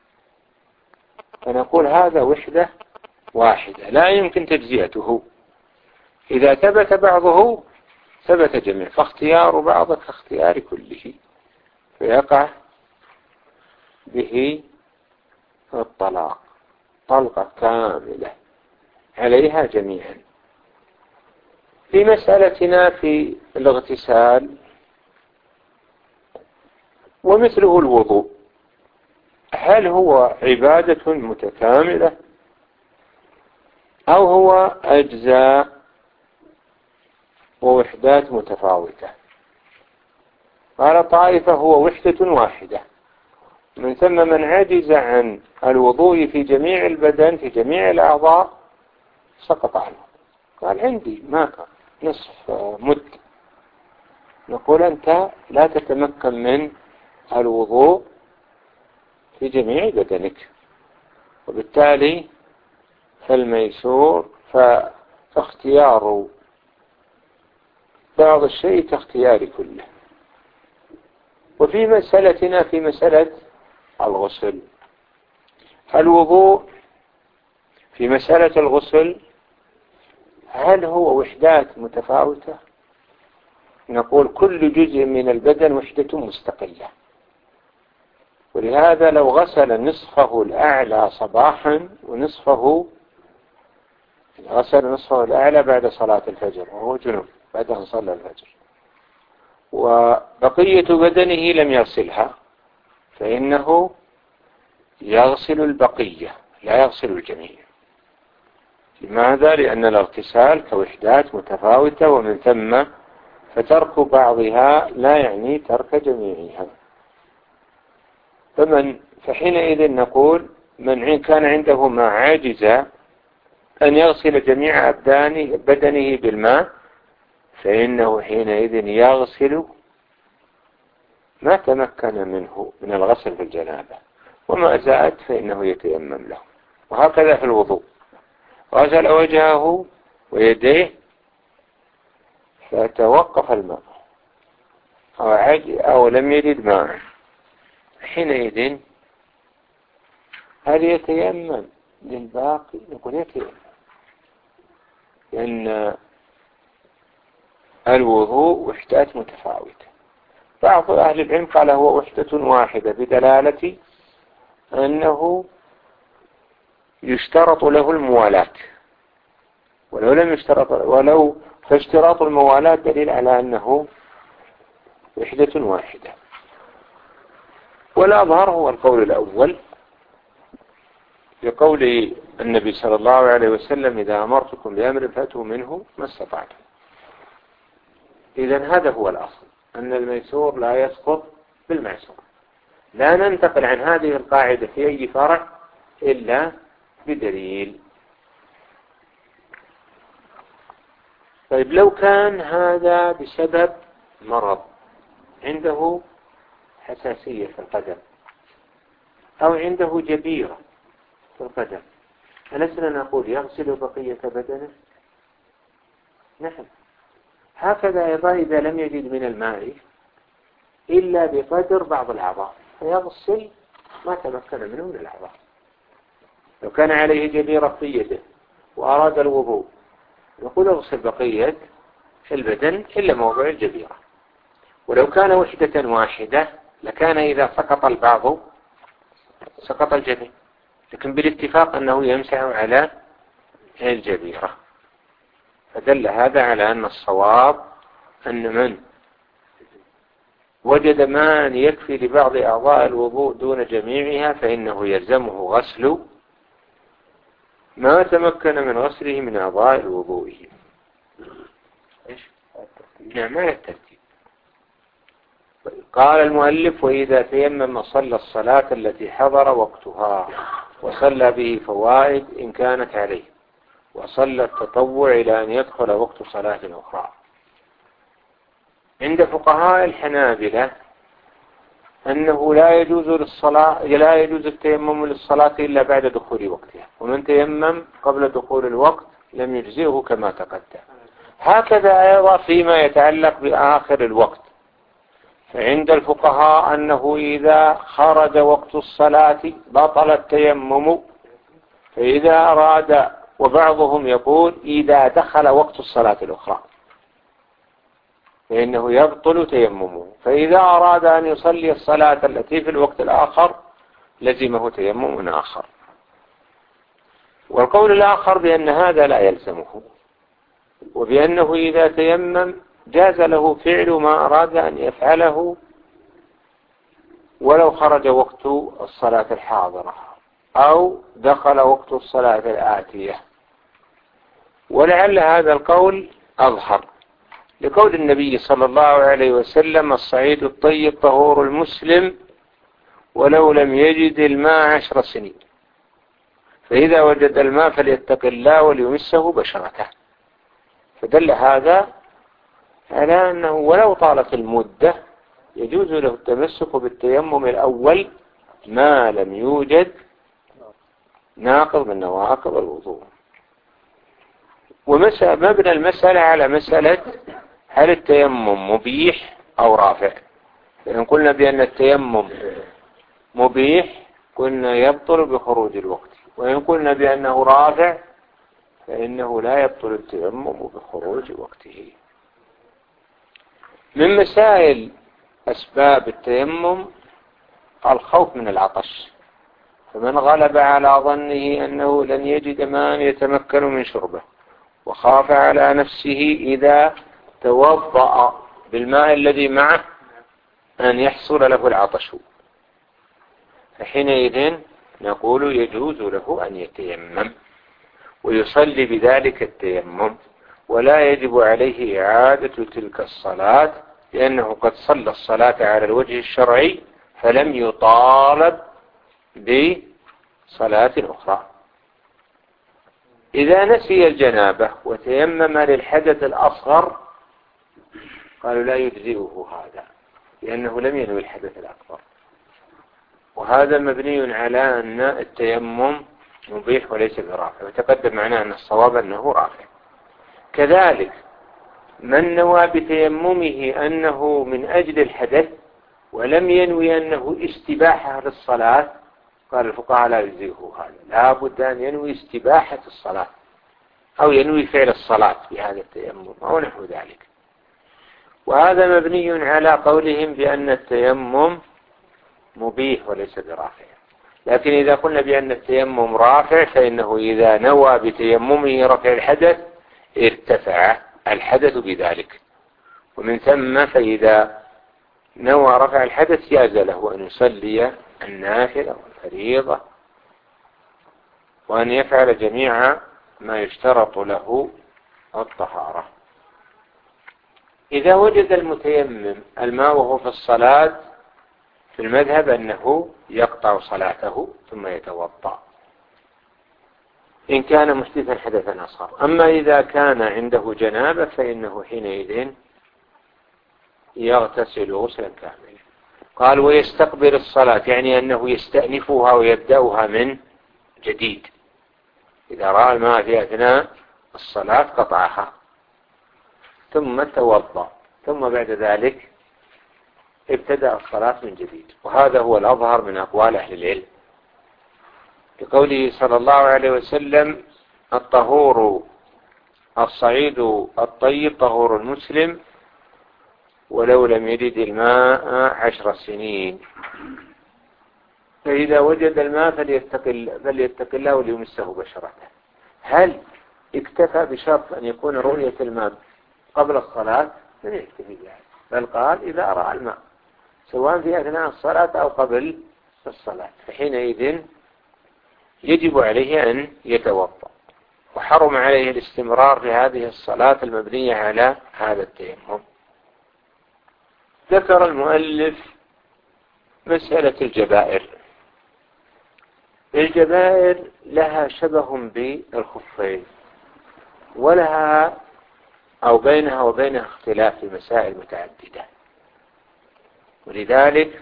فنقول هذا وحدة واحدة لا يمكن تجزئته. إذا ثبت بعضه ثبت جميع، فاختيار بعض كاختيار كله، فيقع به الطلاق طلقة كاملة عليها جميعا. في مسألتنا في الاغتسال ومثله الوضوء، هل هو عبادة متكاملة أو هو أجزاء ووحدات متفاوتة؟ قال طائفة هو وحدة واحدة، من ثم من عجز عن الوضوء في جميع البدن في جميع الأعضاء سقط عنه. قال عندي ماء نصف مد، نقول أنت لا تتمكن من الوضوء في جميع بدنك، وبالتالي فالميسور فاختيار بعض الشيء كاختيار كله. وفي مسألتنا في مسألة الغسل، الوضوء في مسألة الغسل هل هو وحدات متفاوتة؟ نقول كل جزء من البدن وحدة مستقلة، ولهذا لو غسل نصفه الأعلى صباحا ونصفه غسل نصفه الأعلى بعد صلاة الفجر وهو جنوب بعد أن صلى الفجر، وبقية بدنه لم يغسلها، فإنه يغسل البقية لا يغسل الجميع. لماذا؟ لأن الاغتسال كوحدات متفاوتة، ومن ثم فترك بعضها لا يعني ترك جميعها. فمن فحينئذ نقول من كان عنده ما عاجز أن يغسل جميع أبدانه بدنه بالماء، فإنه حينئذ يغسل ما تمكن منه من الغسل في الجنابة، وما زاد فإنه يتيمم له. وهكذا في الوضوء، غسل وجهه ويديه فتوقف الماء أو, أو لم يجد ماء، حينئذ هل يتيمم للباقي؟ نقول يتيمم، لأن الوضوء وحدات متفاوتة. بعض أهل العلم قال هو وحدة واحدة بدلالة أنه يشترط له الموالاة، ولو لم يشترط ولو فاشتراط الموالاة دليل على أنه وحدة واحدة. والأظهر هو القول الأول بقول النبي صلى الله عليه وسلم إذا أمرتكم بأمر فأتوا منه ما استطعتم. إذن هذا هو الأصل، أن الميسور لا يسقط بالمعسور. لا ننتقل عن هذه القاعدة في أي فرع إلا بدليل. طيب لو كان هذا بسبب مرض، عنده حساسية في القدم أو عنده جبيرة في القدم، ألسنا نقول يغسل بقية بدنه؟ نعم. هكذا أيضا إذا لم يجد من الماء إلا بقدر بعض الأعضاء فيغسل ما تمكن منه من الأعضاء. لو كان عليه جبيرة في يده وأراد الوضوء يقول اغسل بقية البدن إلا موضع الجبيرة. ولو كان وحدة واحدة لكان إذا سقط البعض سقط الجميع، لكن بالاتفاق أنه يمسح على الجبيرة. فدل هذا على أن الصواب أن من وجد ماء يكفي لبعض أعضاء الوضوء دون جميعها فإنه يلزمه غسل ما تمكن من غسله من أعضاء الوضوء. إيش؟ نعم على الترتيب. قال المؤلف: وإذا تيمم صلى الصلاة التي حضر وقتها وصلى به فوائد إن كانت عليه، وصلى التطوع إلى أن يدخل وقت صلاة أخرى. عند فقهاء الحنابلة أنه لا يجوز للصلاة لا يجوز التيمم للصلاة إلا بعد دخول وقتها، ومن تيمم قبل دخول الوقت لم يجزئه كما تقدم. هكذا أيضا فيما يتعلق بآخر الوقت، فعند الفقهاء أنه إذا خرج وقت الصلاة بطل التيمم، فإذا أراد، وبعضهم يقول إذا دخل وقت الصلاة الأخرى فإنه يبطل تيممه، فإذا أراد أن يصلي الصلاة التي في الوقت الآخر لزمه تيمم آخر. والقول الآخر بأن هذا لا يلزمه، وبأنه إذا تيمم جاز له فعل ما أراد أن يفعله ولو خرج وقت الصلاة الحاضرة أو دخل وقت الصلاة الآتية. ولعل هذا القول أظهر لقول النبي صلى الله عليه وسلم: الصعيد الطيب طهور المسلم ولو لم يجد الماء عشر سنين، فإذا وجد الماء فليتق الله وليمسه بشرته. فدل هذا على أنه ولو طالت المدة يجوز له التمسك بالتيمم الأول ما لم يوجد ناقض من نواقض الوضوء. ومبنى المسألة على مسألة هل التيمم مبيح أو رافع. فإن قلنا بأن التيمم مبيح قلنا يبطل بخروج الوقت، وإن قلنا بأنه رافع فإنه لا يبطل التيمم بخروج وقته. من مسائل أسباب التيمم الخوف من العطش، فمن غلب على ظنه أنه لن يجد ماء يتمكن من شربه وخاف على نفسه إذا توضأ بالماء الذي معه أن يحصل له العطش، فحينئذ نقول يجوز له أن يتيمم ويصلي بذلك التيمم، ولا يجب عليه إعادة تلك الصلاة لأنه قد صلى الصلاة على الوجه الشرعي فلم يطالب بصلاة أخرى. إذا نسي الجنابة وتيمم للحدث الأصغر قالوا لا يجزئه هذا لأنه لم ينوي الحدث الأكبر، وهذا مبني على أن التيمم مبيح وليس برافع، وتقدم معنا أن الصواب أنه رافع. كذلك من نوى بتيممه أنه من أجل الحدث ولم ينوي أنه استباحة للصلاة قال الفقهاء لا يجزئه هذا، لا بد أن ينوي استباحة الصلاة أو ينوي فعل الصلاة بهذا التيمم أو نحو ذلك. وهذا مبني على قولهم بأن التيمم مبيح وليس برافع. لكن إذا قلنا بأن التيمم رافع فإنه إذا نوى بتيممه رفع الحدث ارتفع الحدث بذلك، ومن ثم فإذا نوى رفع الحدث جاز له أن يصلي النافلة والفريضة وأن يفعل جميع ما يشترط له الطهارة. إذا وجد المتيمم الماء وهو في الصلاة في المذهب أنه يقطع صلاته ثم يتوضأ إن كان محدثا حدثا أصغر. أما إذا كان عنده جنابة فإنه حينئذ يغتسل غسلا كاملا. قال ويستقبل الصلاة، يعني أنه يستأنفها ويبدأها من جديد. إذا رأى الماء في أثناء الصلاة قطعها ثم توضأ، ثم بعد ذلك ابتدأ الصلاة من جديد. وهذا هو الأظهر من أقوال أهل العلم، لقوله صلى الله عليه وسلم الطهور الصعيد الطيب طهور المسلم ولو لم يجد الماء عشر سنين. فإذا وجد الماء فليتق فليتق الله وليمسه بشرته. هل اكتفى بشرط أن يكون رؤية الماء قبل الصلاة؟ من يكتفي بها، بل قال إذا رأى الماء سواء في أثناء الصلاة أو قبل الصلاة فحينئذ يجب عليه أن يتوضأ، وحرم عليه الاستمرار في هذه الصلاة المبنية على هذا التيمم. ذكر المؤلف مسألة الجبائر. الجبائر لها شبه بالخفين، ولها أو بينها وبينها اختلاف في مسائل متعددة، ولذلك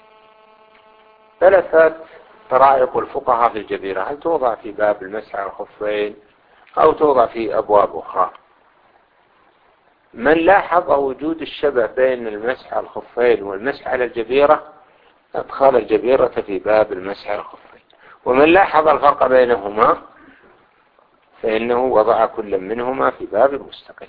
ثلاثة طرائق الفقهاء في الجبيرة، هل توضع في باب المسح على الخفين أو توضع في أبواب أخرى. من لاحظ وجود الشبه بين المسح على الخفين والمسح على الجبيرة أدخل الجبيرة في باب المسح على الخفين، ومن لاحظ الفرق بينهما فإنه وضع كل منهما في باب مستقل.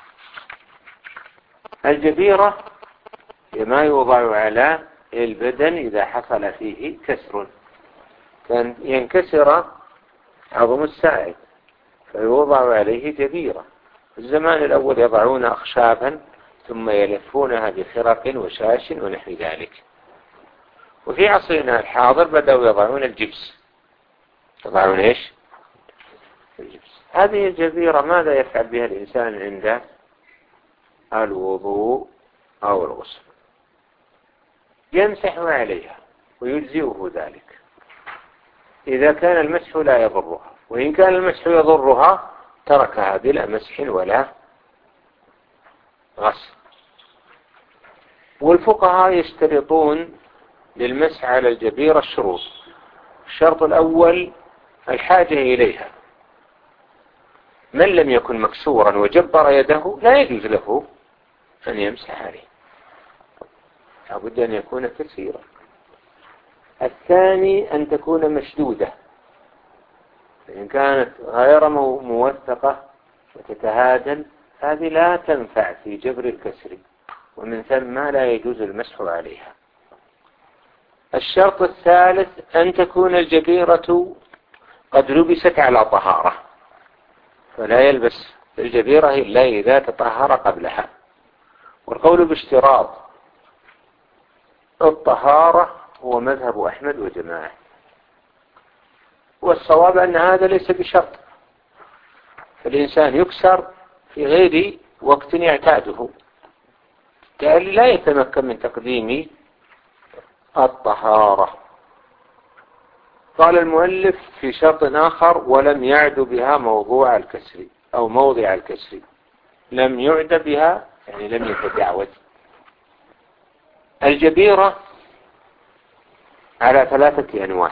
الجبيرة ما يوضع على البدن إذا حصل فيه كسر، كان ينكسر عظم الساعد فيوضع عليه جبيرة. في الزمان الأول يضعون أخشابا ثم يلفونها بخرق وشاش ونحو ذلك، وفي عصرنا الحاضر بدأوا يضعون الجبس. يضعون إيش؟ الجبس. هذه الجبيرة ماذا يفعل بها الإنسان عند الوضوء أو الغسل؟ يمسح عليها ويجزئه ذلك إذا كان المسح لا يضرها، وإن كان المسح يضرها تركها بلا مسح ولا غسل. والفقهاء يشترطون للمسح على الجبيرة الشروط. الشرط الأول الحاجة إليها، من لم يكن مكسورا وجبر يده لا يجوز له أن يمسح عليه، لابد أن يكون كثيرا. الثاني أن تكون مشدودة، فإن كانت غير موثقة وتتهادل هذه لا تنفع في جبر الكسر، ومن ثم لا يجوز المسح عليها. الشرط الثالث أن تكون الجبيرة قد لبست على طهارة، فلا يلبس الجبيرة إلا إذا تطهر قبلها. والقول باشتراط الطهارة هو مذهب أحمد وجماعة، والصواب أن هذا ليس بشرط، فالإنسان يكسر في غير وقت يعتاده، بالتالي لا يتمكن من تقديم الطهارة. قال المؤلف في شرط آخر ولم يعد بها موضوع الكسر أو موضع الكسر. لم يعد بها يعني لم يتجاوز. الجبيرة على ثلاثة أنواع.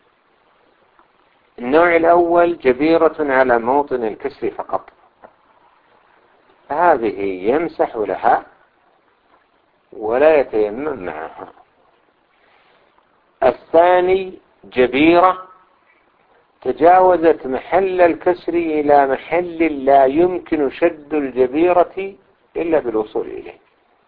النوع الأول جبيرة على موطن الكسر فقط، هذه يمسح لها ولا يتيمم معها. الثاني جبيرة تجاوزت محل الكسر إلى محل لا يمكن شد الجبيرة إلا بالوصول إليه،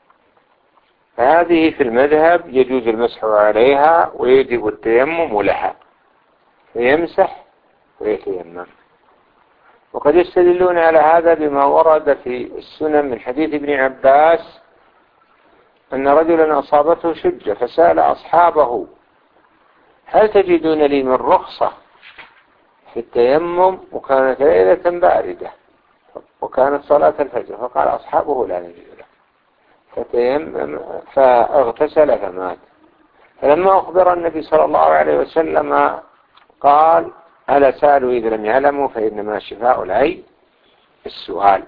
فهذه في المذهب يجوز المسح عليها ويجب التيمم لها، فيمسح ويتيمم. وقد يستدلون على هذا بما ورد في السنن من حديث ابن عباس أن رجلا أصابته شجة فسأل أصحابه هل تجدون لي من رخصة في التيمم، وكانت ليلة باردة وكانت صلاة الفجر، فقال أصحابه لا نجد له، فتيمم فاغتسل فمات. فلما أخبر النبي صلى الله عليه وسلم قال ألا سألوا إذا لم يعلموا فإنما شفاء العي السؤال.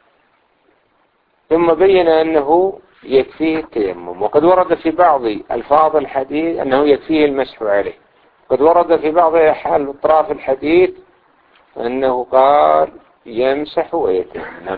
ثم بين أنه يكفيه التيمم، وقد ورد في بعض ألفاظ الحديث أنه يكفيه المسح عليه. قد ورد في بعض أطراف الحديث أنه قال يمسح ويتيمم.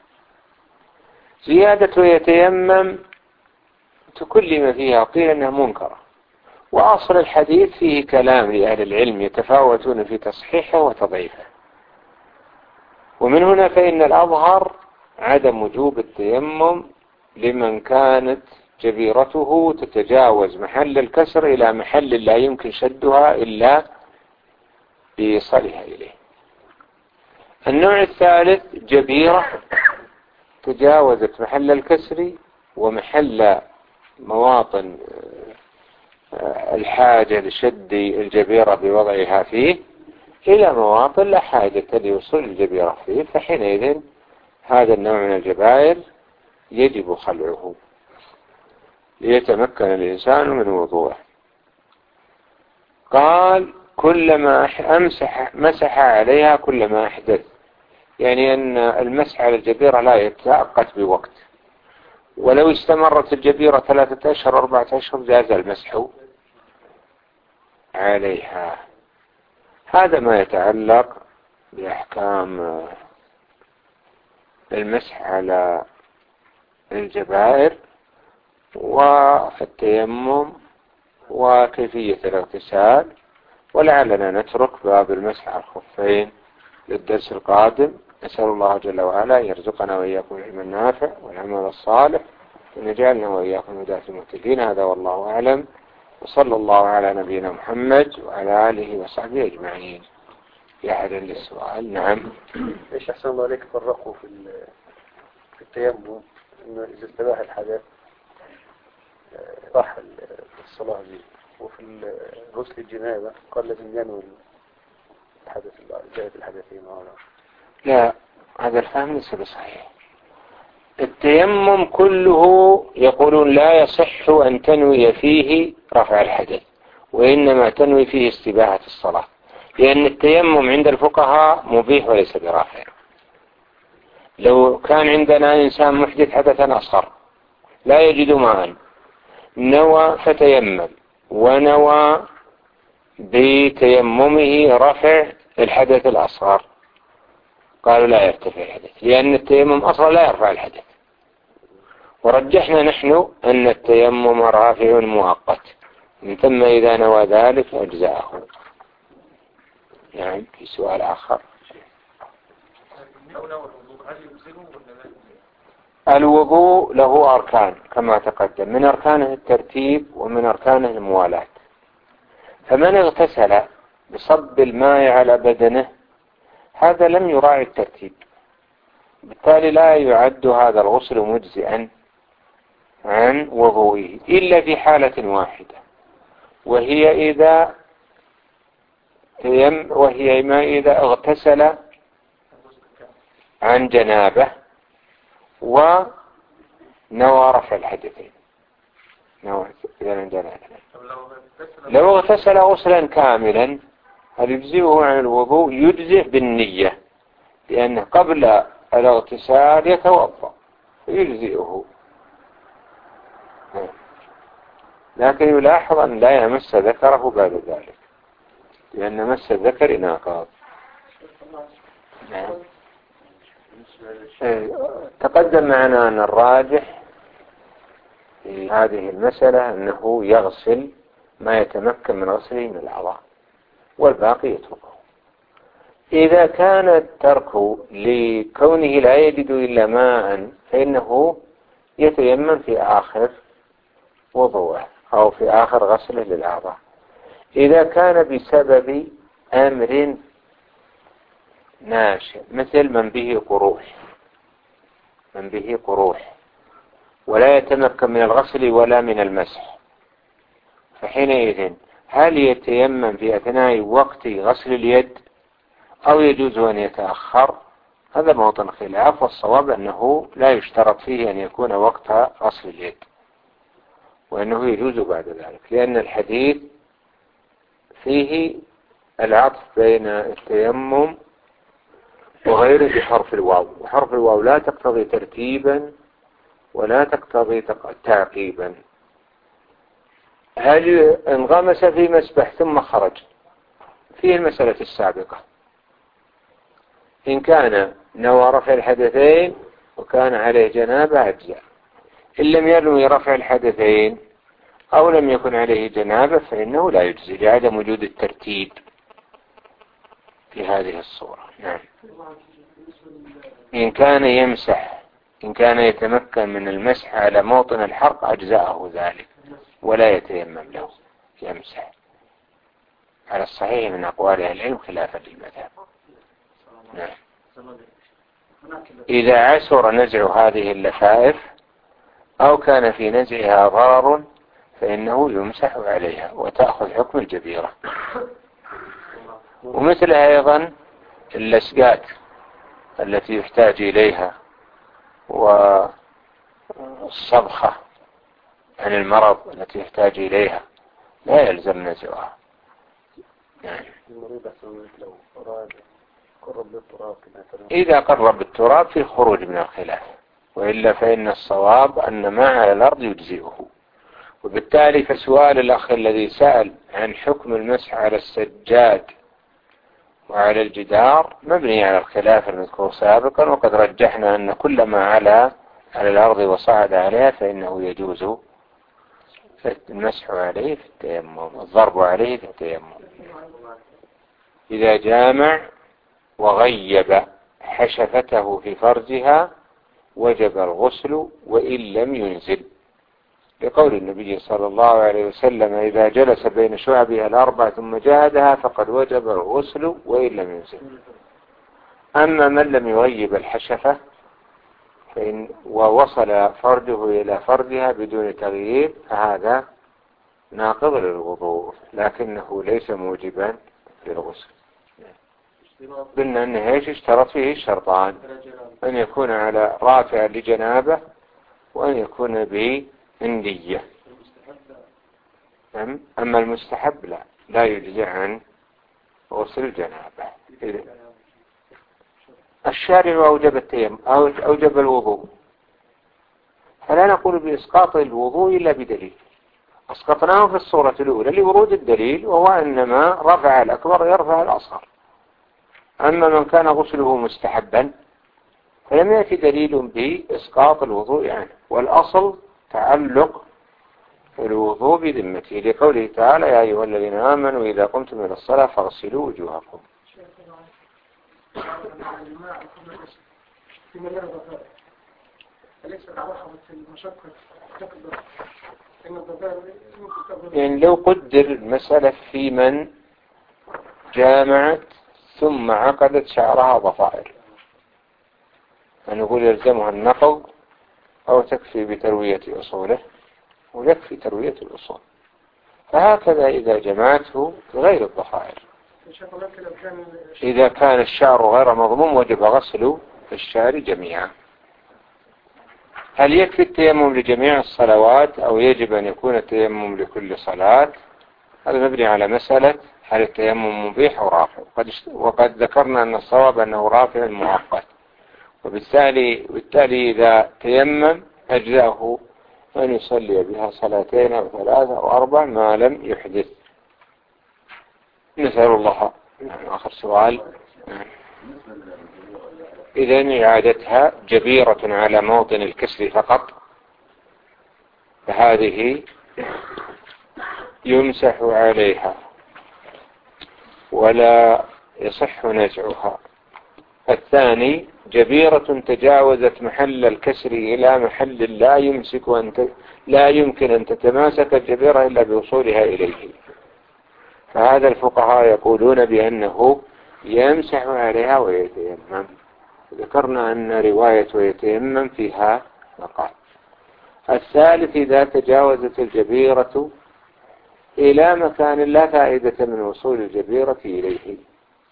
زيادة ويتيمم تكلم فيها، قيل أنها منكرة، وأصل الحديث فيه كلام لأهل العلم يتفاوتون في تصحيحه وتضعيفه. ومن هنا فإن الأظهر عدم وجوب التيمم لمن كانت جبيرته تتجاوز محل الكسر إلى محل لا يمكن شدها إلا بإيصالها إليه. النوع الثالث جبيرة تجاوزت محل الكسر ومحل مواطن الحاجة لشد الجبيرة بوضعها فيه إلى مواطن لا حاجة لوصول الجبيرة فيه، فحينئذ هذا النوع من الجبائر يجب خلعه ليتمكن الإنسان من وضوءه. قال كلما أمسح مسح عليها كلما أحدث، يعني أن المسح على الجبيرة لا يتأقت بوقت، ولو استمرت الجبيرة ثلاثة أشهر أربعة أشهر جاز المسح عليها. هذا ما يتعلق بأحكام المسح على الجبائر والتيمم وكيفية الاغتسال، ولعلنا نترك باب المسح على الخفين للدرس القادم. نسأل الله جل وعلا يرزقنا وإياكم العلم النافع والعمل الصالح، وأن يجعلنا وإياكم هداة المهتدين. هذا والله أعلم، وصلى الله على نبينا محمد وعلى آله وصحبه أجمعين. في أحد للسؤال؟ نعم. إيش أحسن الله عليك فرقوا في في التيمم إنه إذا استباح الحدث راح الصلاة دي، وفي غسل الجنابة قال لازم ينوي الحدث زائد الحدثين. لا، هذا الفهم ليس بصحيح. التيمم كله يقولون لا يصح أن تنوي فيه رفع الحدث، وإنما تنوي فيه استباحة الصلاة، لأن التيمم عند الفقهاء مبيح وليس برافع. لو كان عندنا إنسان محدث حدثا أصغر لا يجد ماء، نوى فتيمم ونوى بتيممه رفع الحدث الأصغر، قالوا لا يرتفع الحدث، لأن التيمم أصلا لا يرفع الحدث. ورجحنا نحن أن التيمم رافع مؤقت، من ثم إذا نوى ذلك أجزاءه. يعني في سؤال آخر. الوضوء له أركان كما تقدم، من أركانه الترتيب ومن أركانه الموالاة. فمن اغتسل بصب الماء على بدنه هذا لم يراعي الترتيب، بالتالي لا يعد هذا الغسل مجزئا عن وضوئه إلا في حالة واحدة، وهي إذا تيم وهي ما إذا اغتسل عن جنابه ونوى رفع الحدثين. نوى عن جنابه. لو اغتسل غسلا كاملا هل يجزئه عن الوضوء؟ يجزئ بالنية، لأنه قبل الاغتسال يتوضأ فيجزئه، لكن يلاحظ أن لا يمس ذكره بعد ذلك، لأن مس الذكر انعقاد. تقدم معنا أن الراجح في هذه المسألة أنه يغسل ما يتمكن من غسله من الأعضاء والباقي يتركه. إذا كان الترك لكونه لا يجد إلا ماء فإنه يتيمم في آخر وضوءه أو في آخر غسله للأعضاء. إذا كان بسبب أمر ناشئ مثل من به قروح من به قروح ولا يتمكن من الغسل ولا من المسح، فحينئذ هل يتيمم في أثناء وقت غسل اليد أو يجوز أن يتأخر؟ هذا موطن خلاف، والصواب أنه لا يشترط فيه أن يكون وقت غسل اليد، وأنه يجوز بعد ذلك، لأن الحديث فيه العطف بين التيمم وغيره بحرف الواو، وحرف الواو لا تقتضي ترتيبا ولا تقتضي تعقيبا. هل انغمس في مسبح ثم خرج؟ فيه المسألة السابقة، إن كان نوى رفع الحدثين وكان عليه جنابة أجزاء، إن لم ينوي رفع الحدثين أو لم يكن عليه جنابة فإنه لا يجزي لعدم وجود الترتيب في هذه الصورة. نعم. إن كان يمسح، إن كان يتمكن من المسح على موطن الحرق أجزاءه ذلك ولا يتيمم له، يمسح على الصحيح من أقوال أهل العلم خلافا للمذهب. نعم. إذا عسر نزع هذه اللفائف أو كان في نزعها ضرر فإنه يمسح عليها وتأخذ حكم الجبيرة. ومثلها أيضا اللسقات التي يحتاج إليها والصبخة عن المرض التي يحتاج إليها لا يلزم نزعها. يعني إذا قرب التراب في خروج من الخلاف، وإلا فإن الصواب أن ما على الأرض يجزئه. وبالتالي فسؤال الأخ الذي سأل عن حكم المسح على السجاد وعلى الجدار مبني على الخلاف المذكور سابقا، وقد رجحنا أن كل ما على على الأرض وصعد عليها فإنه يجوز المسح عليه في التيمم، الضرب عليه في التيمم. إذا جامع وغيب حشفته في فرجها وجب الغسل وإن لم ينزل، لقول النبي صلى الله عليه وسلم: إذا جلس بين شعبها الأربع ثم جاهدها فقد وجب الغسل وإن لم ينزل. أما من لم يغيب الحشفة فإن ووصل فرجه إلى فرجها بدون تغييب فهذا ناقض للوضوء، لكنه ليس موجبا للغسل. قلنا أنه إيش اشترط فيه الشرطان: أن يكون على رافع لجنابه وأن يكون به اندية. أما المستحب لا لا يجزي عن غسل الجنابة. الشارع أوجب التيمم أو أوجب الوضوء، فلا نقول بإسقاط الوضوء إلا بدليل. أسقطناه في الصورة الأولى لورود الدليل، وهو أنما رفع الأكبر يرفع الأصغر. أما من كان غسله مستحبا فلم يأتي دليل بإسقاط الوضوء عنه، والأصل تعلق الوضوء بذمته، لقوله تعالى: يا أيها الذين آمنوا إذا قمتم إلى الصلاة فاغسلوا وجوهكم. يعني لو قدر المسألة في من جامعت ثم عقدت شعرها ضفائر، نقول يلزمها النقض أو تكفي بتروية أصوله، ويكفي تروية الأصول. فهكذا إذا جمعته غير الضفائر. إذا كان الشعر غير مضموم وجب غسل الشعر جميعا. هل يكفي التيمم لجميع الصلوات أو يجب أن يكون التيمم لكل صلاة؟ هذا مبني على مسألة هل التيمم مبيح أو رافع، وقد ذكرنا أن الصواب أنه رافع مؤقت، وبالتالي بالتالي إذا تيمم أجزاءه أن يصلي بها صلاتين أو ثلاثة أو أربع ما لم يحدث. نسأل الله. آخر سؤال. إذن إعادتها جبيرة على موطن الكسر فقط، فهذه يمسح عليها ولا يصح نزعها. الثاني جبيرة تجاوزت محل الكسر إلى محل لا يمسك أن ت... لا يمكن أن تتماسك الجبيرة إلا بوصولها إليه، فهذا الفقهاء يقولون بأنه يمسح عليها ويتيمم. ذكرنا أن رواية ويتيمم فيها مقال. الثالث إذا تجاوزت الجبيرة إلى مكان لا فائدة من وصول الجبيرة إليه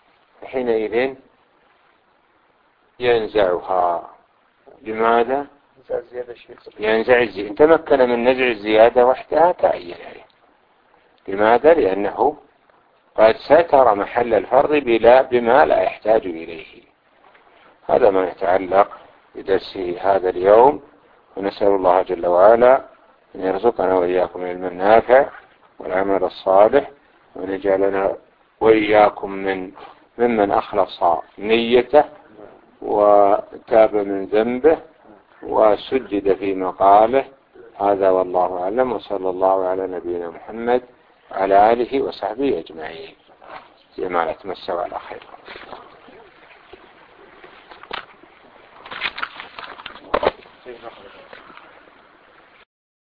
حينئذ ينزعها. لماذا؟ نزع الزيادة شيء. ينزع الزيادة، إن تمكن من نزع الزيادة وحدها تعين عليه. لماذا؟ لأنه قد ستر محل الفرض بلا بما لا يحتاج إليه. هذا ما يتعلق بدرس هذا اليوم، ونسأل الله جل وعلا أن يرزقنا وإياكم العلم النافع والعمل الصالح، وأن يجعلنا وإياكم من ممن أخلص نيته وتاب من ذنبه وسجد في مقاله. هذا والله أعلم، وصلى الله على نبينا محمد وعلى آله وصحبه أجمعين. جماعة تمسوا على خير.